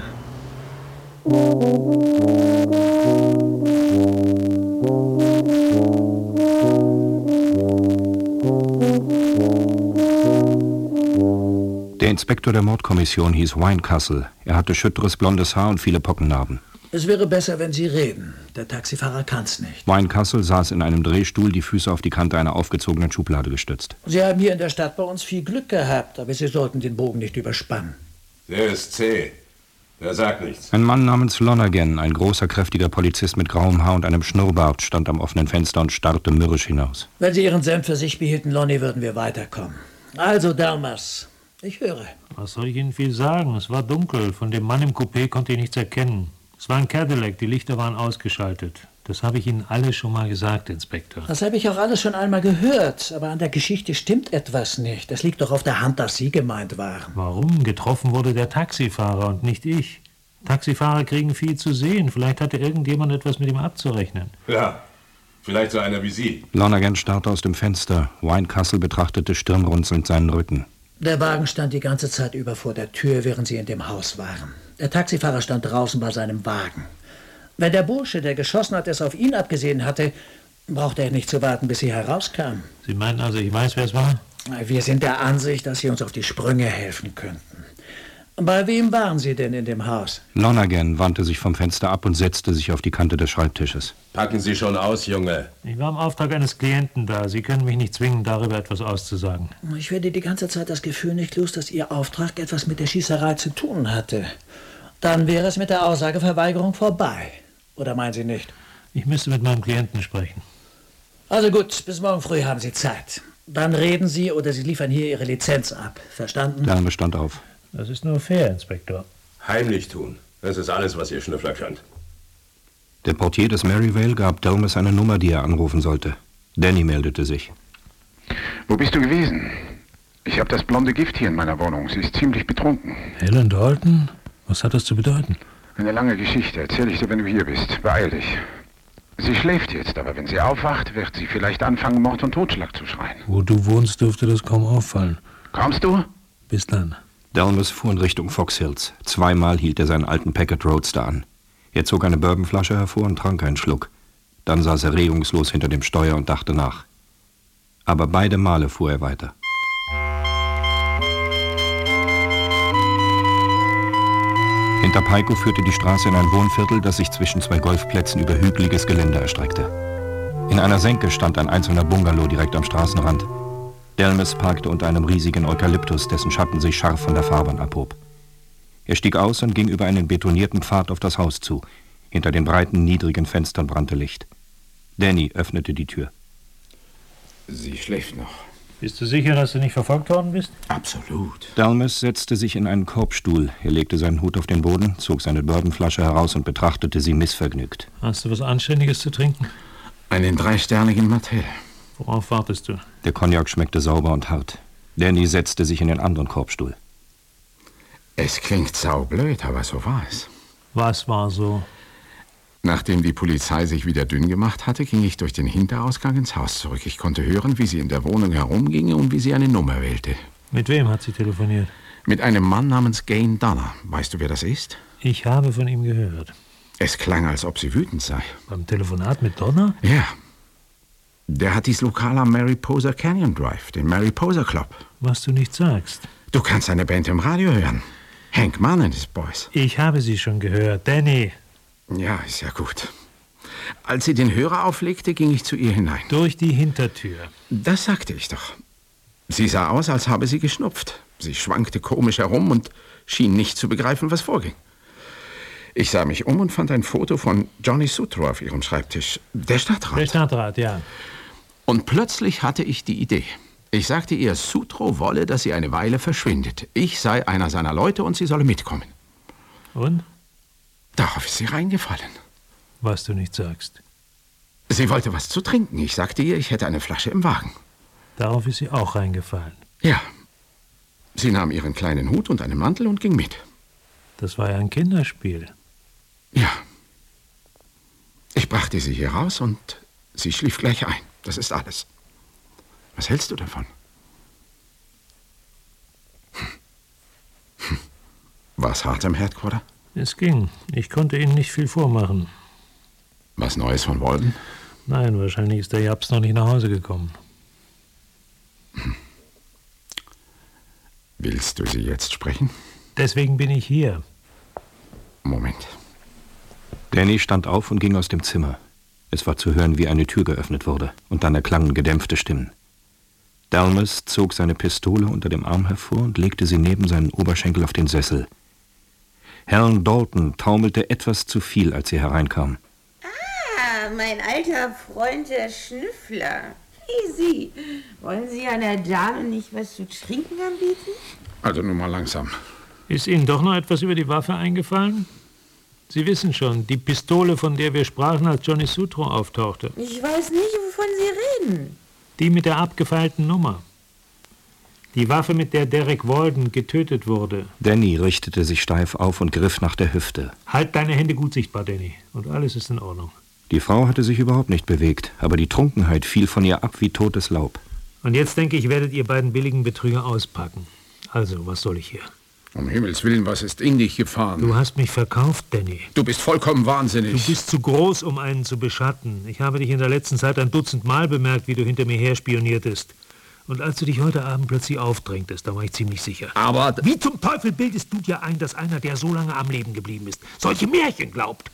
Der Inspektor der Mordkommission hieß Winecastle. Er hatte schütteres blondes Haar und viele Pockennarben. Es wäre besser, wenn Sie reden. Der Taxifahrer kann's nicht. Winecastle saß in einem Drehstuhl, die Füße auf die Kante einer aufgezogenen Schublade gestützt. Sie haben hier in der Stadt bei uns viel Glück gehabt, aber Sie sollten den Bogen nicht überspannen. Der ist zäh. Der sagt nichts. Ein Mann namens Lonergan, ein großer, kräftiger Polizist mit grauem Haar und einem Schnurrbart, stand am offenen Fenster und starrte mürrisch hinaus. Wenn Sie Ihren Senf für sich behielten, Lonnie, würden wir weiterkommen. Also, Delmas, ich höre. Was soll ich Ihnen viel sagen? Es war dunkel. Von dem Mann im Coupé konnte ich nichts erkennen. Es war ein Cadillac, die Lichter waren ausgeschaltet. Das habe ich Ihnen alle schon mal gesagt, Inspektor. Das habe ich auch alles schon einmal gehört, aber an der Geschichte stimmt etwas nicht. Es liegt doch auf der Hand, dass Sie gemeint waren. Warum? Getroffen wurde der Taxifahrer und nicht ich. Taxifahrer kriegen viel zu sehen. Vielleicht hatte irgendjemand etwas mit ihm abzurechnen. Ja, vielleicht so einer wie Sie. Lonergan starrte aus dem Fenster. Winecastle betrachtete stirnrunzelnd seinen Rücken. Der Wagen stand die ganze Zeit über vor der Tür, während Sie in dem Haus waren. Der Taxifahrer stand draußen bei seinem Wagen. Wenn der Bursche, der geschossen hat, es auf ihn abgesehen hatte, brauchte er nicht zu warten, bis Sie herauskamen. Sie meinen also, ich weiß, wer es war? Wir sind der Ansicht, dass Sie uns auf die Sprünge helfen könnten. Bei wem waren Sie denn in dem Haus? Lonergan wandte sich vom Fenster ab und setzte sich auf die Kante des Schreibtisches. Packen Sie schon aus, Junge. Ich war im Auftrag eines Klienten da. Sie können mich nicht zwingen, darüber etwas auszusagen. Ich werde die ganze Zeit das Gefühl nicht los, dass Ihr Auftrag etwas mit der Schießerei zu tun hatte. Dann wäre es mit der Aussageverweigerung vorbei. Oder meinen Sie nicht? Ich müsste mit meinem Klienten sprechen. Also gut, bis morgen früh haben Sie Zeit. Dann reden Sie oder Sie liefern hier Ihre Lizenz ab. Verstanden? Der Name stand auf. Das ist nur fair, Inspektor. Heimlich tun. Das ist alles, was Ihr Schnüffler könnt. Der Portier des Maryvale gab Delmas eine Nummer, die er anrufen sollte. Danny meldete sich. Wo bist du gewesen? Ich habe das blonde Gift hier in meiner Wohnung. Sie ist ziemlich betrunken. Helen Dalton? Was hat das zu bedeuten? Eine lange Geschichte. Erzähle ich dir, wenn du hier bist. Beeil dich. Sie schläft jetzt, aber wenn sie aufwacht, wird sie vielleicht anfangen, Mord und Totschlag zu schreien. Wo du wohnst, dürfte das kaum auffallen. Kommst du? Bis dann. Delmas fuhr in Richtung Fox Hills. Zweimal hielt er seinen alten Packard Roadster an. Er zog eine Bourbonflasche hervor und trank einen Schluck. Dann saß er regungslos hinter dem Steuer und dachte nach. Aber beide Male fuhr er weiter. Hinter Pico führte die Straße in ein Wohnviertel, das sich zwischen zwei Golfplätzen über hügeliges Gelände erstreckte. In einer Senke stand ein einzelner Bungalow direkt am Straßenrand. Delmas parkte unter einem riesigen Eukalyptus, dessen Schatten sich scharf von der Fahrbahn abhob. Er stieg aus und ging über einen betonierten Pfad auf das Haus zu. Hinter den breiten, niedrigen Fenstern brannte Licht. Danny öffnete die Tür. Sie schläft noch. Bist du sicher, dass du nicht verfolgt worden bist? Absolut. Delmas setzte sich in einen Korbstuhl. Er legte seinen Hut auf den Boden, zog seine Bourbonflasche heraus und betrachtete sie missvergnügt. Hast du was Anständiges zu trinken? Einen dreisternigen Martell. Worauf wartest du? Der Cognac schmeckte sauber und hart. Danny setzte sich in den anderen Korbstuhl. Es klingt saublöd, aber so war es. Was war so? Nachdem die Polizei sich wieder dünn gemacht hatte, ging ich durch den Hinterausgang ins Haus zurück. Ich konnte hören, wie sie in der Wohnung herumginge und wie sie eine Nummer wählte. Mit wem hat sie telefoniert? Mit einem Mann namens Gain Donner. Weißt du, wer das ist? Ich habe von ihm gehört. Es klang, als ob sie wütend sei. Beim Telefonat mit Donner? Ja. Der hat dieses Lokal am Mariposa Canyon Drive, den Mariposa Club. Was du nicht sagst. Du kannst seine Band im Radio hören. Hank Mann and his Boys. Ich habe sie schon gehört. Danny. Ja, ist ja gut. Als sie den Hörer auflegte, ging ich zu ihr hinein. Durch die Hintertür. Das sagte ich doch. Sie sah aus, als habe sie geschnupft. Sie schwankte komisch herum und schien nicht zu begreifen, was vorging. Ich sah mich um und fand ein Foto von Johnny Sutro auf ihrem Schreibtisch. Der Stadtrat. Der Stadtrat, ja. Und plötzlich hatte ich die Idee. Ich sagte ihr, Sutro wolle, dass sie eine Weile verschwindet. Ich sei einer seiner Leute und sie solle mitkommen. Und? Darauf ist sie reingefallen. Was du nicht sagst. Sie wollte was zu trinken. Ich sagte ihr, ich hätte eine Flasche im Wagen. Darauf ist sie auch reingefallen. Ja. Sie nahm ihren kleinen Hut und einen Mantel und ging mit. Das war ja ein Kinderspiel. Ja. Ich brachte sie hier raus und sie schlief gleich ein. Das ist alles. Was hältst du davon? Hm. Hm. War es hart im Headquarter? Es ging. Ich konnte ihnen nicht viel vormachen. Was Neues von Walden? Nein, wahrscheinlich ist der Japs noch nicht nach Hause gekommen. Hm. Willst du sie jetzt sprechen? Deswegen bin ich hier. Moment. Danny stand auf und ging aus dem Zimmer. Es war zu hören, wie eine Tür geöffnet wurde, und dann erklangen gedämpfte Stimmen. Delmas zog seine Pistole unter dem Arm hervor und legte sie neben seinen Oberschenkel auf den Sessel. Helen Dalton taumelte etwas zu viel, als sie hereinkam. Ah, mein alter Freund, der Schnüffler. Hey, Sie, wollen Sie einer Dame nicht was zu trinken anbieten? Also nun mal langsam. Ist Ihnen doch noch etwas über die Waffe eingefallen? Sie wissen schon, die Pistole, von der wir sprachen, als Johnny Sutro auftauchte. Ich weiß nicht, wovon Sie reden. Die mit der abgefeilten Nummer. Die Waffe, mit der Derek Walden getötet wurde. Danny richtete sich steif auf und griff nach der Hüfte. Halt deine Hände gut sichtbar, Danny. Und alles ist in Ordnung. Die Frau hatte sich überhaupt nicht bewegt, aber die Trunkenheit fiel von ihr ab wie totes Laub. Und jetzt, denke ich, werdet ihr beiden billigen Betrüger auspacken. Also, was soll ich hier? Um Himmels Willen, was ist in dich gefahren? Du hast mich verkauft, Danny. Du bist vollkommen wahnsinnig. Du bist zu groß, um einen zu beschatten. Ich habe dich in der letzten Zeit ein Dutzend Mal bemerkt, wie du hinter mir her spioniertest. Und als du dich heute Abend plötzlich aufdrängtest, da war ich ziemlich sicher. Aber... Wie zum Teufel bildest du dir ein, dass einer, der so lange am Leben geblieben ist, solche Märchen glaubt?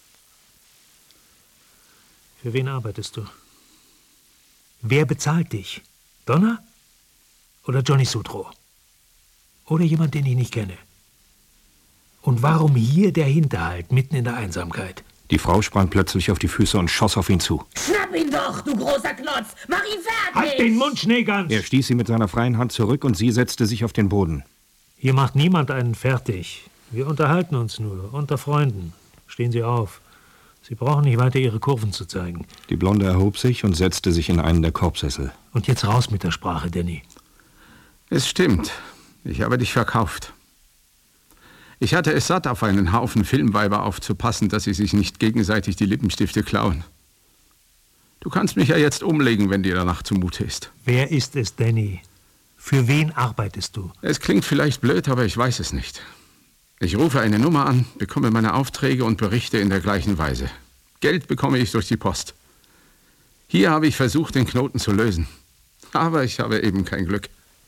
Für wen arbeitest du? Wer bezahlt dich? Donna? Oder Johnny Sutro? Oder jemand, den ich nicht kenne? Und warum hier der Hinterhalt, mitten in der Einsamkeit? Die Frau sprang plötzlich auf die Füße und schoss auf ihn zu. Schnapp ihn doch, du großer Klotz! Mach ihn fertig! Halt den Mund, Schneegans! Er stieß sie mit seiner freien Hand zurück und sie setzte sich auf den Boden. Hier macht niemand einen fertig. Wir unterhalten uns nur, unter Freunden. Stehen Sie auf. Sie brauchen nicht weiter Ihre Kurven zu zeigen. Die Blonde erhob sich und setzte sich in einen der Korbsessel. Und jetzt raus mit der Sprache, Danny. Es stimmt. Ich habe dich verkauft. Ich hatte es satt, auf einen Haufen Filmweiber aufzupassen, dass sie sich nicht gegenseitig die Lippenstifte klauen. Du kannst mich ja jetzt umlegen, wenn dir danach zumute ist. Wer ist es, Danny? Für wen arbeitest du? Es klingt vielleicht blöd, aber ich weiß es nicht. Ich rufe eine Nummer an, bekomme meine Aufträge und berichte in der gleichen Weise. Geld bekomme ich durch die Post. Hier habe ich versucht, den Knoten zu lösen. Aber ich habe eben kein Glück.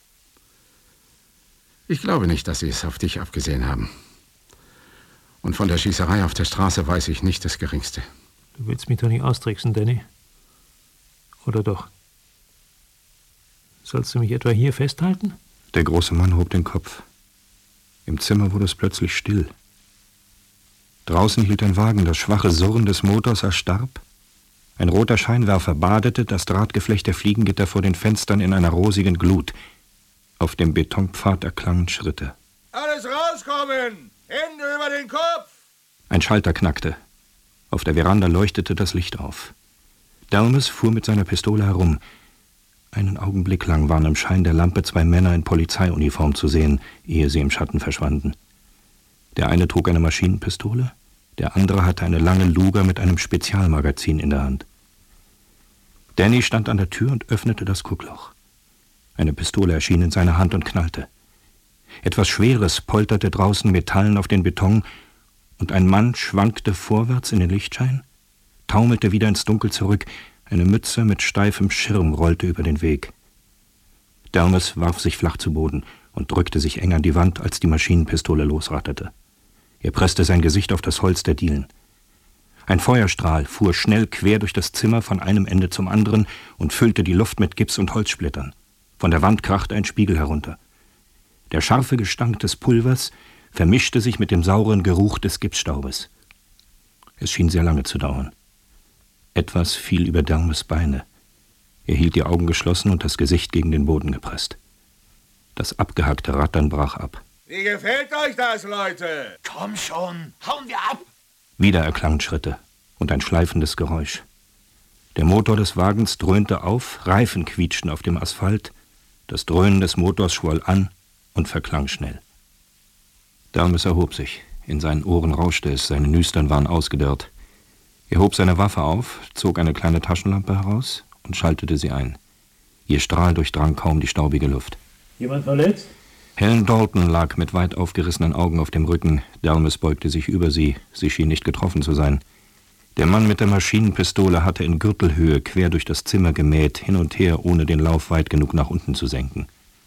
Ich glaube nicht, dass sie es auf dich abgesehen haben. Und von der Schießerei auf der Straße weiß ich nicht das Geringste. Du willst mich doch nicht austricksen, Danny? Oder doch? Sollst du mich etwa hier festhalten? Der große Mann hob den Kopf. Im Zimmer wurde es plötzlich still. Draußen hielt ein Wagen, das schwache Surren des Motors erstarb. Ein roter Scheinwerfer badete das Drahtgeflecht der Fliegengitter vor den Fenstern in einer rosigen Glut. Auf dem Betonpfad erklangen Schritte. Alles rauskommen! Hände über den Kopf! Ein Schalter knackte. Auf der Veranda leuchtete das Licht auf. Delmas fuhr mit seiner Pistole herum. Einen Augenblick lang waren im Schein der Lampe zwei Männer in Polizeiuniform zu sehen, ehe sie im Schatten verschwanden. Der eine trug eine Maschinenpistole, der andere hatte eine lange Luger mit einem Spezialmagazin in der Hand. Danny stand an der Tür und öffnete das Guckloch. Eine Pistole erschien in seiner Hand und knallte. Etwas Schweres polterte draußen Metallen auf den Beton, und ein Mann schwankte vorwärts in den Lichtschein, taumelte wieder ins Dunkel zurück Eine Mütze mit steifem Schirm rollte über den Weg. Delmas warf sich flach zu Boden und drückte sich eng an die Wand, als die Maschinenpistole losratterte. Er presste sein Gesicht auf das Holz der Dielen. Ein Feuerstrahl fuhr schnell quer durch das Zimmer von einem Ende zum anderen und füllte die Luft mit Gips und Holzsplittern. Von der Wand krachte ein Spiegel herunter. Der scharfe Gestank des Pulvers vermischte sich mit dem sauren Geruch des Gipsstaubes. Es schien sehr lange zu dauern. Etwas fiel über Delmas Beine. Er hielt die Augen geschlossen und das Gesicht gegen den Boden gepresst. Das abgehackte Rattern brach ab. Wie gefällt euch das, Leute? Komm schon, hauen wir ab! Wieder erklangen Schritte und ein schleifendes Geräusch. Der Motor des Wagens dröhnte auf, Reifen quietschten auf dem Asphalt, das Dröhnen des Motors schwoll an und verklang schnell. Delmas erhob sich, in seinen Ohren rauschte es, seine Nüstern waren ausgedörrt. Er hob seine Waffe auf, zog eine kleine Taschenlampe heraus und schaltete sie ein. Ihr Strahl durchdrang kaum die staubige Luft. Jemand verletzt? Helen Dalton lag mit weit aufgerissenen Augen auf dem Rücken. Delmas beugte sich über sie. Sie schien nicht getroffen zu sein. Der Mann mit der Maschinenpistole hatte in Gürtelhöhe quer durch das Zimmer gemäht, hin und her, ohne den Lauf weit genug nach unten zu senken.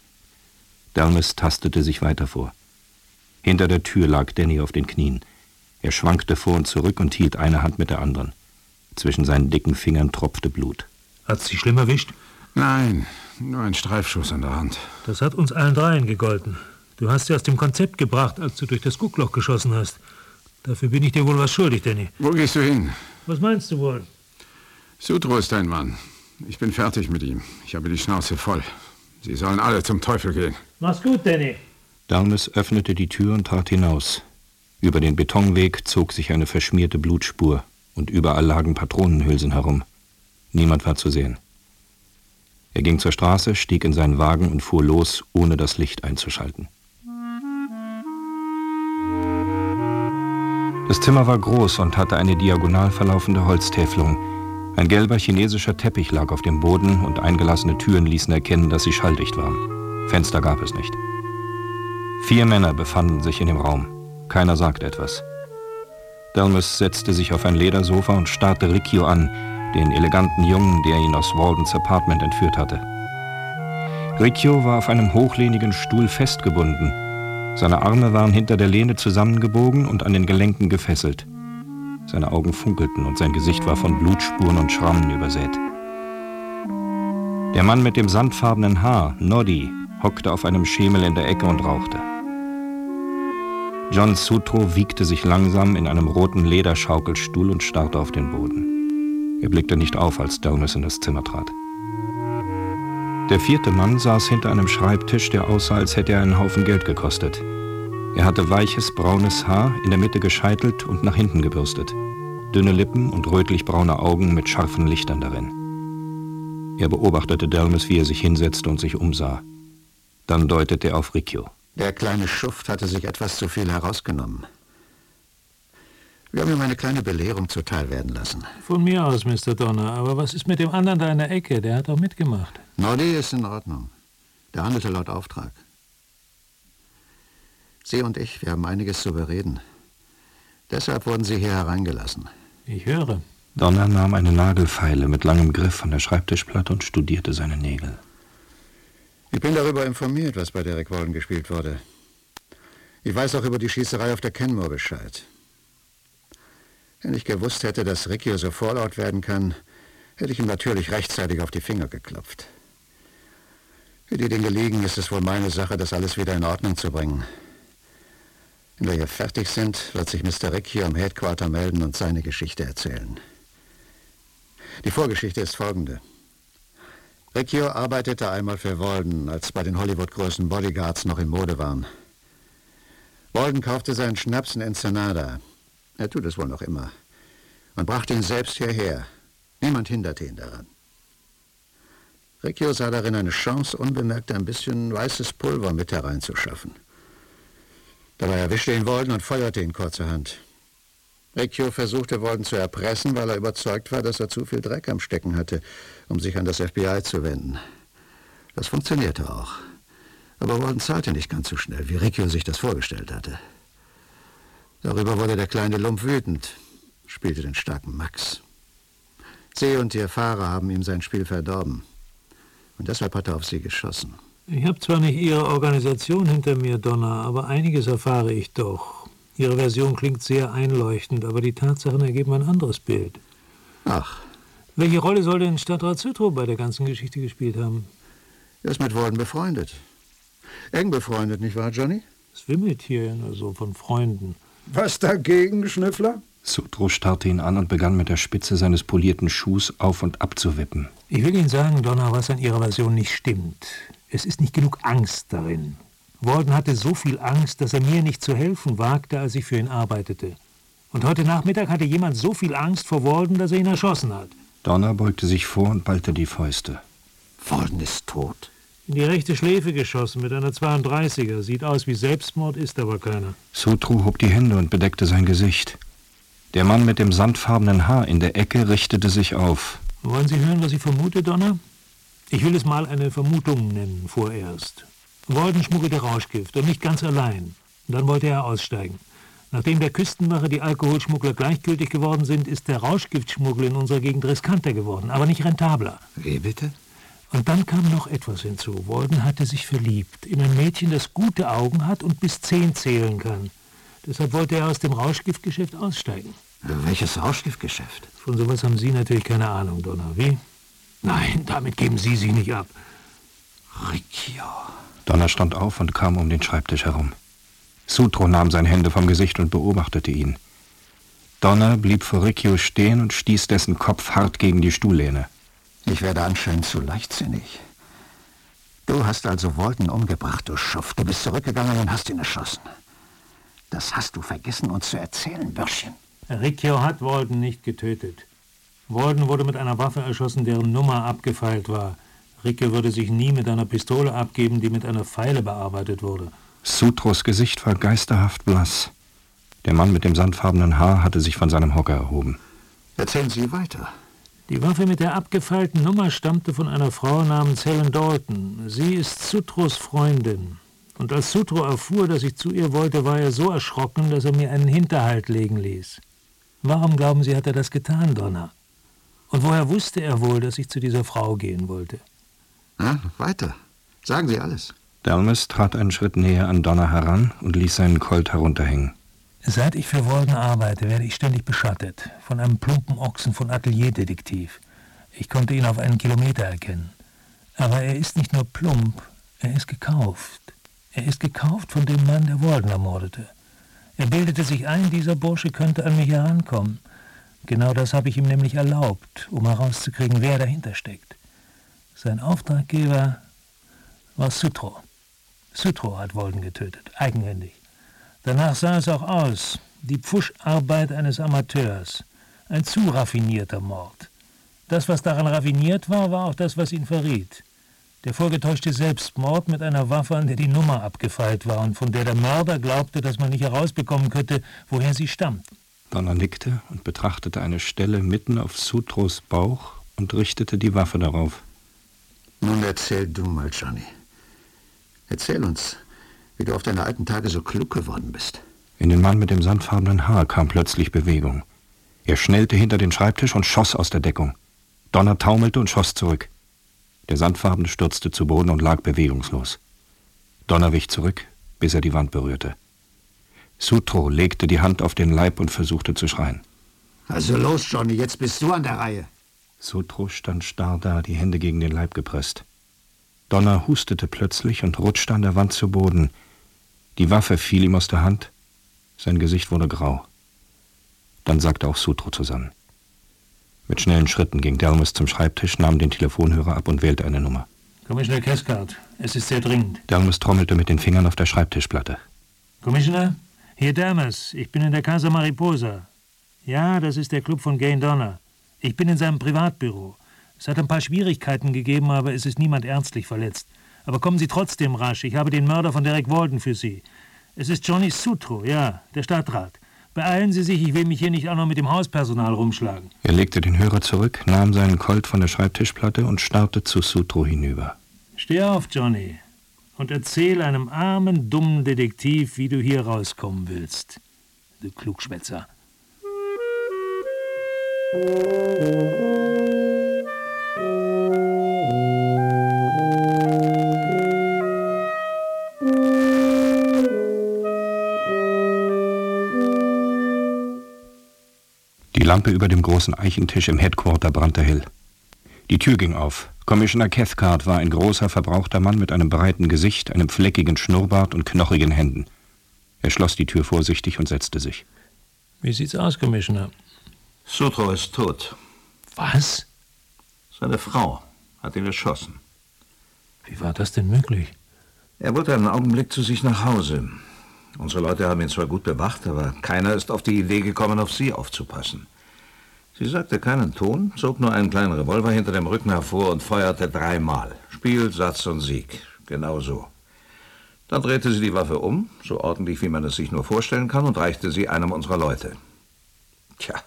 Delmas tastete sich weiter vor. Hinter der Tür lag Danny auf den Knien. Er schwankte vor und zurück und hielt eine Hand mit der anderen. Zwischen seinen dicken Fingern tropfte Blut. Hat's dich schlimm erwischt? Nein, nur ein Streifschuss an der Hand. Das hat uns allen dreien gegolten. Du hast sie aus dem Konzept gebracht, als du durch das Guckloch geschossen hast. Dafür bin ich dir wohl was schuldig, Danny. Wo gehst du hin? Was meinst du wohl? Sutro ist dein Mann. Ich bin fertig mit ihm. Ich habe die Schnauze voll. Sie sollen alle zum Teufel gehen. Mach's gut, Danny. Delmas öffnete die Tür und trat hinaus. Über den Betonweg zog sich eine verschmierte Blutspur und überall lagen Patronenhülsen herum. Niemand war zu sehen. Er ging zur Straße, stieg in seinen Wagen und fuhr los, ohne das Licht einzuschalten. Das Zimmer war groß und hatte eine diagonal verlaufende Holztäfelung. Ein gelber chinesischer Teppich lag auf dem Boden und eingelassene Türen ließen erkennen, dass sie schalldicht waren. Fenster gab es nicht. Vier Männer befanden sich in dem Raum. Keiner sagte etwas. Delmas setzte sich auf ein Ledersofa und starrte Riccio an, den eleganten Jungen, der ihn aus Waldens Apartment entführt hatte. Riccio war auf einem hochlehnigen Stuhl festgebunden. Seine Arme waren hinter der Lehne zusammengebogen und an den Gelenken gefesselt. Seine Augen funkelten und sein Gesicht war von Blutspuren und Schrammen übersät. Der Mann mit dem sandfarbenen Haar, Noddy, hockte auf einem Schemel in der Ecke und rauchte. John Sutro wiegte sich langsam in einem roten Lederschaukelstuhl und starrte auf den Boden. Er blickte nicht auf, als Delmas in das Zimmer trat. Der vierte Mann saß hinter einem Schreibtisch, der aussah, als hätte er einen Haufen Geld gekostet. Er hatte weiches, braunes Haar, in der Mitte gescheitelt und nach hinten gebürstet. Dünne Lippen und rötlich-braune Augen mit scharfen Lichtern darin. Er beobachtete Delmas, wie er sich hinsetzte und sich umsah. Dann deutete er auf Riccio. Der kleine Schuft hatte sich etwas zu viel herausgenommen. Wir haben ihm eine kleine Belehrung zuteil werden lassen. Von mir aus, Mister Donner. Aber was ist mit dem anderen da in der Ecke? Der hat doch mitgemacht. Noddy ist in Ordnung. Der handelte laut Auftrag. Sie und ich, wir haben einiges zu bereden. Deshalb wurden Sie hier hereingelassen. Ich höre. Donner nahm eine Nagelfeile mit langem Griff von der Schreibtischplatte und studierte seine Nägel. Ich bin darüber informiert, was bei Derek Walden gespielt wurde. Ich weiß auch über die Schießerei auf der Kenmore Bescheid. Wenn ich gewusst hätte, dass Riccio so vorlaut werden kann, hätte ich ihm natürlich rechtzeitig auf die Finger geklopft. Wie die Dinge liegen, ist es wohl meine Sache, das alles wieder in Ordnung zu bringen. Wenn wir hier fertig sind, wird sich Mister Riccio am Headquarter melden und seine Geschichte erzählen. Die Vorgeschichte ist folgende. Riccio arbeitete einmal für Walden, als bei den Hollywood-großen Bodyguards noch in Mode waren. Walden kaufte seinen Schnaps in Ensenada. Er tut es wohl noch immer. Und brachte ihn selbst hierher. Niemand hinderte ihn daran. Riccio sah darin eine Chance, unbemerkt ein bisschen weißes Pulver mit hereinzuschaffen. Dabei erwischte ihn Walden und feuerte ihn kurzerhand. Riccio versuchte Walden zu erpressen, weil er überzeugt war, dass er zu viel Dreck am Stecken hatte, um sich an das F B I zu wenden. Das funktionierte auch. Aber Walden zahlte nicht ganz so schnell, wie Riccio sich das vorgestellt hatte. Darüber wurde der kleine Lump wütend, spielte den starken Max. Sie und Ihr Fahrer haben ihm sein Spiel verdorben. Und deshalb hat er auf Sie geschossen. Ich habe zwar nicht Ihre Organisation hinter mir, Donna, aber einiges erfahre ich doch. Ihre Version klingt sehr einleuchtend, aber die Tatsachen ergeben ein anderes Bild. Ach. Welche Rolle soll denn Stadtrat Sutro bei der ganzen Geschichte gespielt haben? Er ist mit Walden befreundet. Eng befreundet, nicht wahr, Johnny? Es wimmelt hier nur so von Freunden. Was dagegen, Schnüffler? Sutro starrte ihn an und begann mit der Spitze seines polierten Schuhs auf und ab zu wippen. Ich will Ihnen sagen, Donna, was an Ihrer Version nicht stimmt. Es ist nicht genug Angst darin. Walden hatte so viel Angst, dass er mir nicht zu helfen wagte, als ich für ihn arbeitete. Und heute Nachmittag hatte jemand so viel Angst vor Walden, dass er ihn erschossen hat. Donna beugte sich vor und ballte die Fäuste. Walden ist tot. In die rechte Schläfe geschossen mit einer zweiunddreißiger. Sieht aus wie Selbstmord, ist aber keiner. Sutro hob die Hände und bedeckte sein Gesicht. Der Mann mit dem sandfarbenen Haar in der Ecke richtete sich auf. Wollen Sie hören, was ich vermute, Donna? Ich will es mal eine Vermutung nennen, vorerst. Walden schmuggelte Rauschgift und nicht ganz allein. Dann wollte er aussteigen. Nachdem der Küstenwache die Alkoholschmuggler gleichgültig geworden sind, ist der Rauschgiftschmuggel in unserer Gegend riskanter geworden, aber nicht rentabler. Wie bitte? Und dann kam noch etwas hinzu. Walden hatte sich verliebt in ein Mädchen, das gute Augen hat und bis zehn zählen kann. Deshalb wollte er aus dem Rauschgiftgeschäft aussteigen. Welches Rauschgiftgeschäft? Von sowas haben Sie natürlich keine Ahnung, Donna. Wie? Nein, damit geben Sie sich nicht ab. Riccio. Donna stand auf und kam um den Schreibtisch herum. Sutro nahm seine Hände vom Gesicht und beobachtete ihn. Donna blieb vor Riccio stehen und stieß dessen Kopf hart gegen die Stuhllehne. Ich werde anscheinend zu leichtsinnig. Du hast also Walden umgebracht, du Schuft. Du bist zurückgegangen und hast ihn erschossen. Das hast du vergessen, uns zu erzählen, Bürschchen. Riccio hat Walden nicht getötet. Walden wurde mit einer Waffe erschossen, deren Nummer abgefeilt war. Riccio würde sich nie mit einer Pistole abgeben, die mit einer Feile bearbeitet wurde. Sutros Gesicht war geisterhaft blass. Der Mann mit dem sandfarbenen Haar hatte sich von seinem Hocker erhoben. Erzählen Sie weiter. Die Waffe mit der abgefeilten Nummer stammte von einer Frau namens Helen Dalton. Sie ist Sutros Freundin. Und als Sutro erfuhr, dass ich zu ihr wollte, war er so erschrocken, dass er mir einen Hinterhalt legen ließ. Warum glauben Sie, hat er das getan, Donna? Und woher wusste er wohl, dass ich zu dieser Frau gehen wollte? Ja, weiter. Sagen Sie alles. Delmas trat einen Schritt näher an Donna heran und ließ seinen Colt herunterhängen. Seit ich für Walden arbeite, werde ich ständig beschattet. Von einem plumpen Ochsen von Atelierdetektiv. Ich konnte ihn auf einen Kilometer erkennen. Aber er ist nicht nur plump, er ist gekauft. Er ist gekauft von dem Mann, der Walden ermordete. Er bildete sich ein, dieser Bursche könnte an mich herankommen. Genau das habe ich ihm nämlich erlaubt, um herauszukriegen, wer dahinter steckt. Sein Auftraggeber war Sutro. Sutro hat Walden getötet, eigenhändig. Danach sah es auch aus, die Pfuscharbeit eines Amateurs. Ein zu raffinierter Mord. Das, was daran raffiniert war, war auch das, was ihn verriet. Der vorgetäuschte Selbstmord mit einer Waffe, an der die Nummer abgefeilt war und von der der Mörder glaubte, dass man nicht herausbekommen könnte, woher sie stammt. Donna nickte und betrachtete eine Stelle mitten auf Sutros Bauch und richtete die Waffe darauf. Nun erzähl du mal, Johnny. Erzähl uns, wie du auf deine alten Tage so klug geworden bist. In den Mann mit dem sandfarbenen Haar kam plötzlich Bewegung. Er schnellte hinter den Schreibtisch und schoss aus der Deckung. Donna taumelte und schoss zurück. Der Sandfarbene stürzte zu Boden und lag bewegungslos. Donna wich zurück, bis er die Wand berührte. Sutro legte die Hand auf den Leib und versuchte zu schreien. Also los, Johnny, jetzt bist du an der Reihe. Sutro stand starr da, die Hände gegen den Leib gepresst. Donna hustete plötzlich und rutschte an der Wand zu Boden. Die Waffe fiel ihm aus der Hand. Sein Gesicht wurde grau. Dann sackte auch Sutro zusammen. Mit schnellen Schritten ging Delmas zum Schreibtisch, nahm den Telefonhörer ab und wählte eine Nummer. Commissioner Cathcart, es ist sehr dringend. Delmas trommelte mit den Fingern auf der Schreibtischplatte. Commissioner, hier Delmas, ich bin in der Casa Mariposa. Ja, das ist der Club von Gain Donner. Ich bin in seinem Privatbüro. Es hat ein paar Schwierigkeiten gegeben, aber es ist niemand ernstlich verletzt. Aber kommen Sie trotzdem rasch, ich habe den Mörder von Derek Walden für Sie. Es ist Johnny Sutro, ja, der Stadtrat. Beeilen Sie sich, ich will mich hier nicht auch noch mit dem Hauspersonal rumschlagen. Er legte den Hörer zurück, nahm seinen Colt von der Schreibtischplatte und starrte zu Sutro hinüber. Steh auf, Johnny, und erzähl einem armen, dummen Detektiv, wie du hier rauskommen willst. Du Klugschwätzer. Lampe über dem großen Eichentisch im Headquarter brannte hell. Die Tür ging auf. Commissioner Cathcart war ein großer, verbrauchter Mann mit einem breiten Gesicht, einem fleckigen Schnurrbart und knochigen Händen. Er schloss die Tür vorsichtig und setzte sich. Wie sieht's aus, Commissioner? Sutro ist tot. Was? Seine Frau hat ihn erschossen. Wie war das denn möglich? Er wollte einen Augenblick zu sich nach Hause. Unsere Leute haben ihn zwar gut bewacht, aber keiner ist auf die Idee gekommen, auf sie aufzupassen. Sie sagte keinen Ton, zog nur einen kleinen Revolver hinter dem Rücken hervor und feuerte dreimal. Spiel, Satz und Sieg. Genau so. Dann drehte sie die Waffe um, so ordentlich, wie man es sich nur vorstellen kann, und reichte sie einem unserer Leute. Tja,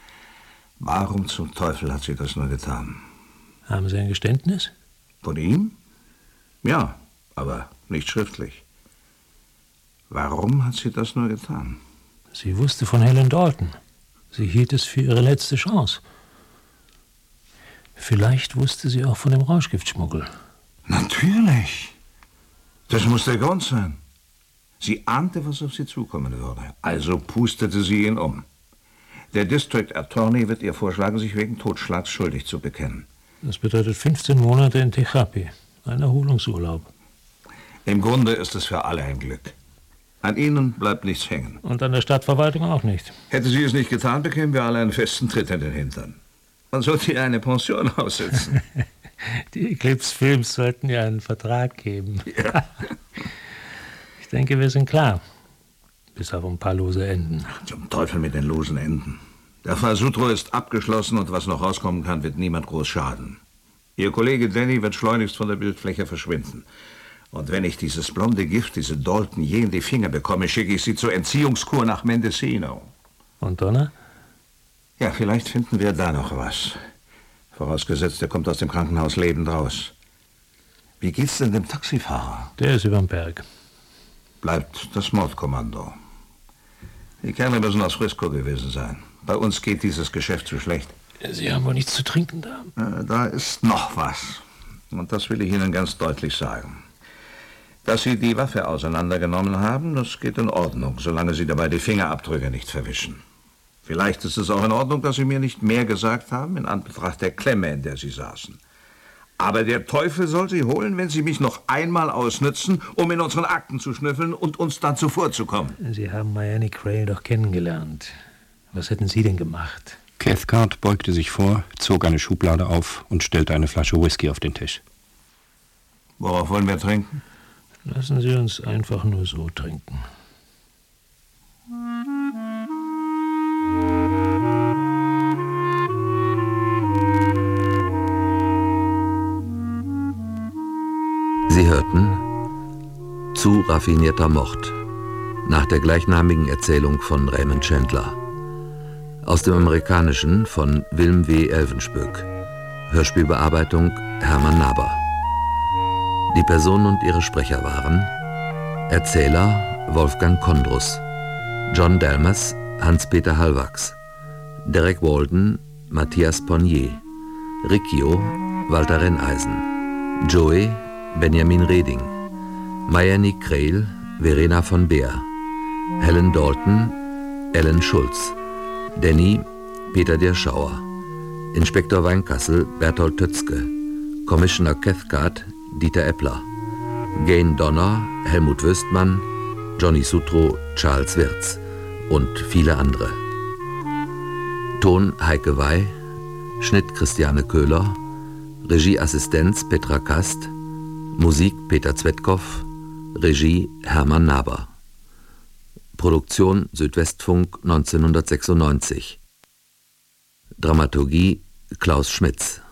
warum zum Teufel hat sie das nur getan? Haben Sie ein Geständnis? Von ihm? Ja, aber nicht schriftlich. Warum hat sie das nur getan? Sie wusste von Helen Dalton. Sie hielt es für ihre letzte Chance. Vielleicht wusste sie auch von dem Rauschgiftschmuggel. Natürlich. Das muss der Grund sein. Sie ahnte, was auf sie zukommen würde. Also pustete sie ihn um. Der District Attorney wird ihr vorschlagen, sich wegen Totschlags schuldig zu bekennen. Das bedeutet fünfzehn Monate in Tehapi. Ein Erholungsurlaub. Im Grunde ist es für alle ein Glück. An Ihnen bleibt nichts hängen. Und an der Stadtverwaltung auch nicht. Hätte sie es nicht getan, bekämen wir alle einen festen Tritt in den Hintern. Man sollte ihr eine Pension aussitzen. Die Eclipse Films sollten ja einen Vertrag geben. Ja. Ich denke, wir sind klar. Bis auf ein paar lose Enden. Zum Teufel mit den losen Enden. Der Fall Sutro ist abgeschlossen und was noch rauskommen kann, wird niemand groß schaden. Ihr Kollege Danny wird schleunigst von der Bildfläche verschwinden. Und wenn ich dieses blonde Gift, diese Dalton, je in die Finger bekomme, schicke ich sie zur Entziehungskur nach Mendocino. Und Donner? Ja, vielleicht finden wir da noch was. Vorausgesetzt, er kommt aus dem Krankenhaus lebend raus. Wie geht's denn dem Taxifahrer? Der ist überm Berg. Bleibt das Mordkommando. Die Kerle müssen aus Frisco gewesen sein. Bei uns geht dieses Geschäft zu schlecht. Sie haben wohl nichts zu trinken da? Äh, da ist noch was. Und das will ich Ihnen ganz deutlich sagen. Dass Sie die Waffe auseinandergenommen haben, das geht in Ordnung, solange Sie dabei die Fingerabdrücke nicht verwischen. Vielleicht ist es auch in Ordnung, dass Sie mir nicht mehr gesagt haben, in Anbetracht der Klemme, in der Sie saßen. Aber der Teufel soll Sie holen, wenn Sie mich noch einmal ausnützen, um in unseren Akten zu schnüffeln und uns dann zuvorzukommen. Sie haben Miami Crail doch kennengelernt. Was hätten Sie denn gemacht? Cathcart beugte sich vor, zog eine Schublade auf und stellte eine Flasche Whisky auf den Tisch. Worauf wollen wir trinken? Lassen Sie uns einfach nur so trinken. Sie hörten Zu raffinierter Mord nach der gleichnamigen Erzählung von Raymond Chandler. Aus dem Amerikanischen von Wilm W. Elvenspöck. Hörspielbearbeitung Hermann Naber. Die Personen und ihre Sprecher waren Erzähler Wolfgang Kondrus, John Delmas Hans-Peter Hallwachs, Derek Walden Matthias Ponnier, Riccio Walter Renneisen, Joey Benjamin Reding, Miami Crail Verena von Beer, Helen Dalton Ellen Schulz, Danny Peter Dirschauer, Inspektor Weinkassel Berthold Tötzke, Commissioner Cathcart Dieter Eppler, Gain Donner Helmut Wüstmann, Johnny Sutro Charles Wirz und viele andere. Ton Heike Wey, Schnitt Christiane Köhler, Regieassistenz Petra Kast, Musik Peter Zwetkow, Regie Hermann Naber. Produktion Südwestfunk neunzehnhundertsechsundneunzig. Dramaturgie Klaus Schmitz.